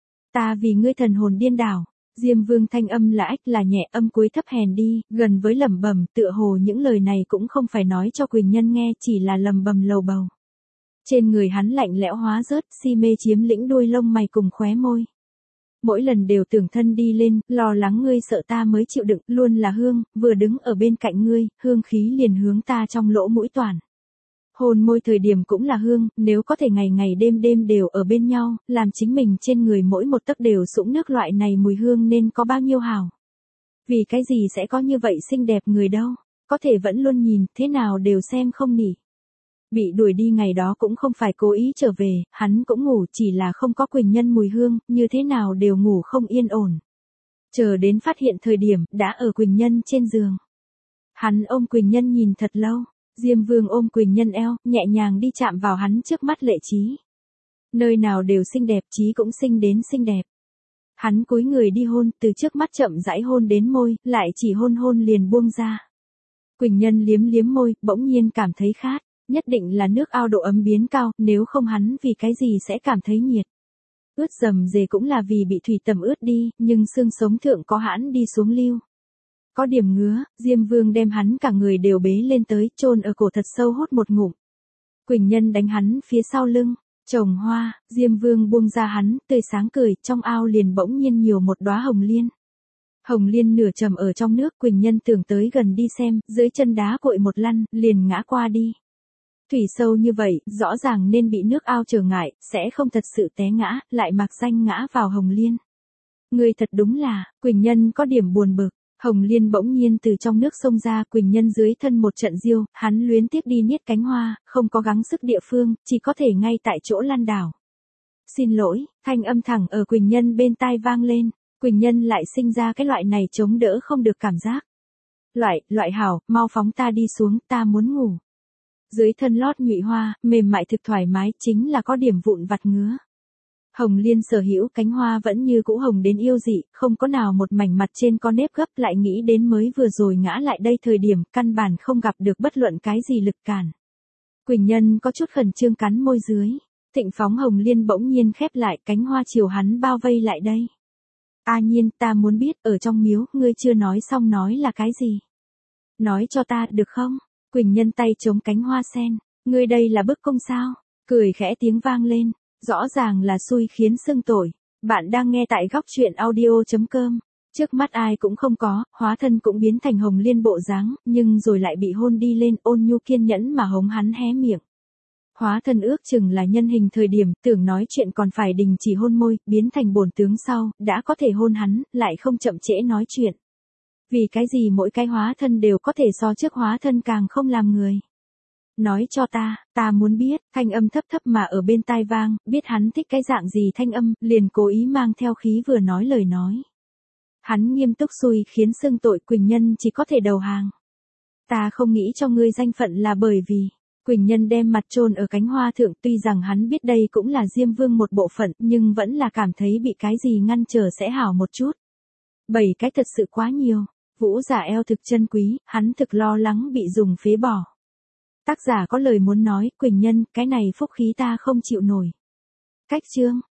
Ta vì ngươi thần hồn điên đảo. Diêm Vương thanh âm là ách là nhẹ, âm cuối thấp hèn đi, gần với lẩm bẩm, tựa hồ những lời này cũng không phải nói cho Quỳnh Nhân nghe, chỉ là lẩm bẩm lầu bầu. Trên người hắn lạnh lẽo hóa rớt, si mê chiếm lĩnh đuôi lông mày cùng khóe môi. Mỗi lần đều tưởng thân đi lên, lo lắng ngươi sợ ta mới chịu đựng, luôn là hương, vừa đứng ở bên cạnh ngươi, hương khí liền hướng ta trong lỗ mũi toàn. Hôn môi thời điểm cũng là hương, nếu có thể ngày ngày đêm đêm đều ở bên nhau, làm chính mình trên người mỗi một tấc đều sũng nước, loại này mùi hương nên có bao nhiêu hảo. Vì cái gì sẽ có như vậy xinh đẹp người đâu, có thể vẫn luôn nhìn, thế nào đều xem không nỉ. Bị đuổi đi ngày đó cũng không phải cố ý trở về, hắn cũng ngủ, chỉ là không có Quỳnh Nhân mùi hương, như thế nào đều ngủ không yên ổn. Chờ đến phát hiện thời điểm, đã ở Quỳnh Nhân trên giường. Hắn ôm Quỳnh Nhân nhìn thật lâu. Diêm Vương ôm Quỳnh Nhân eo, nhẹ nhàng đi chạm vào hắn trước mắt lệ trí. Nơi nào đều xinh đẹp, trí cũng xinh đến xinh đẹp. Hắn cúi người đi hôn, từ trước mắt chậm rãi hôn đến môi, lại chỉ hôn hôn liền buông ra. Quỳnh Nhân liếm liếm môi, bỗng nhiên cảm thấy khát, nhất định là nước ao độ ấm biến cao, nếu không hắn vì cái gì sẽ cảm thấy nhiệt. Ướt dầm dề cũng là vì bị thủy tẩm ướt đi, nhưng xương sống thượng có hãn đi xuống lưu. Có điểm ngứa, Diêm Vương đem hắn cả người đều bế lên tới, chôn ở cổ thật sâu hút một ngụm. Quỳnh Nhân đánh hắn phía sau lưng, trồng hoa, Diêm Vương buông ra hắn, tươi sáng cười, trong ao liền bỗng nhiên nhiều một đóa hồng liên. Hồng liên nửa trầm ở trong nước, Quỳnh Nhân tưởng tới gần đi xem, dưới chân đá cội một lăn, liền ngã qua đi. Thủy sâu như vậy, rõ ràng nên bị nước ao trở ngại, sẽ không thật sự té ngã, lại mặc danh ngã vào hồng liên. Người thật đúng là, Quỳnh Nhân có điểm buồn bực. Hồng liên bỗng nhiên từ trong nước sông ra, Quỳnh Nhân dưới thân một trận diêu, hắn luyến tiếc đi niết cánh hoa, không có gắng sức địa phương, chỉ có thể ngay tại chỗ lăn đảo. Xin lỗi, thanh âm thẳng ở Quỳnh Nhân bên tai vang lên, Quỳnh Nhân lại sinh ra cái loại này chống đỡ không được cảm giác. Loại, loại hảo, mau phóng ta đi xuống, ta muốn ngủ. Dưới thân lót nhụy hoa, mềm mại thực thoải mái, chính là có điểm vụn vặt ngứa. Hồng Liên sở hữu cánh hoa vẫn như cũ hồng đến yêu dị, không có nào một mảnh mặt trên có nếp gấp, lại nghĩ đến mới vừa rồi ngã lại đây thời điểm, căn bản không gặp được bất luận cái gì lực cản. Quỳnh Nhân có chút khẩn trương cắn môi dưới. Thịnh phóng Hồng Liên bỗng nhiên khép lại, cánh hoa chiều hắn bao vây lại đây. A Nhiên, ta muốn biết, ở trong miếu, ngươi chưa nói xong nói là cái gì? Nói cho ta, được không? Quỳnh Nhân tay chống cánh hoa sen. Ngươi đây là bức cung sao? Cười khẽ tiếng vang lên. Rõ ràng là xui khiến xưng tội. Bạn đang nghe tại góc chuyện audio chấm com. Trước mắt ai cũng không có, hóa thân cũng biến thành Hồng Liên bộ dáng, nhưng rồi lại bị hôn đi lên, ôn nhu kiên nhẫn mà hống hắn hé miệng. Hóa thân ước chừng là nhân hình thời điểm, tưởng nói chuyện còn phải đình chỉ hôn môi, biến thành bổn tướng sau, đã có thể hôn hắn, lại không chậm trễ nói chuyện. Vì cái gì mỗi cái hóa thân đều có thể so trước hóa thân càng không làm người. Nói cho ta, ta muốn biết, thanh âm thấp thấp mà ở bên tai vang, biết hắn thích cái dạng gì thanh âm, liền cố ý mang theo khí vừa nói lời nói. Hắn nghiêm túc xui khiến xưng tội Quỳnh Nhân chỉ có thể đầu hàng. Ta không nghĩ cho ngươi danh phận là bởi vì, Quỳnh Nhân đem mặt chôn ở cánh hoa thượng, tuy rằng hắn biết đây cũng là Diêm Vương một bộ phận, nhưng vẫn là cảm thấy bị cái gì ngăn trở sẽ hảo một chút. Bảy cái thật sự quá nhiều, Vũ giả eo thực chân quý, hắn thực lo lắng bị dùng phế bỏ. Tác giả có lời muốn nói, Quỳnh Nhân, cái này phúc khí ta không chịu nổi. Cách chương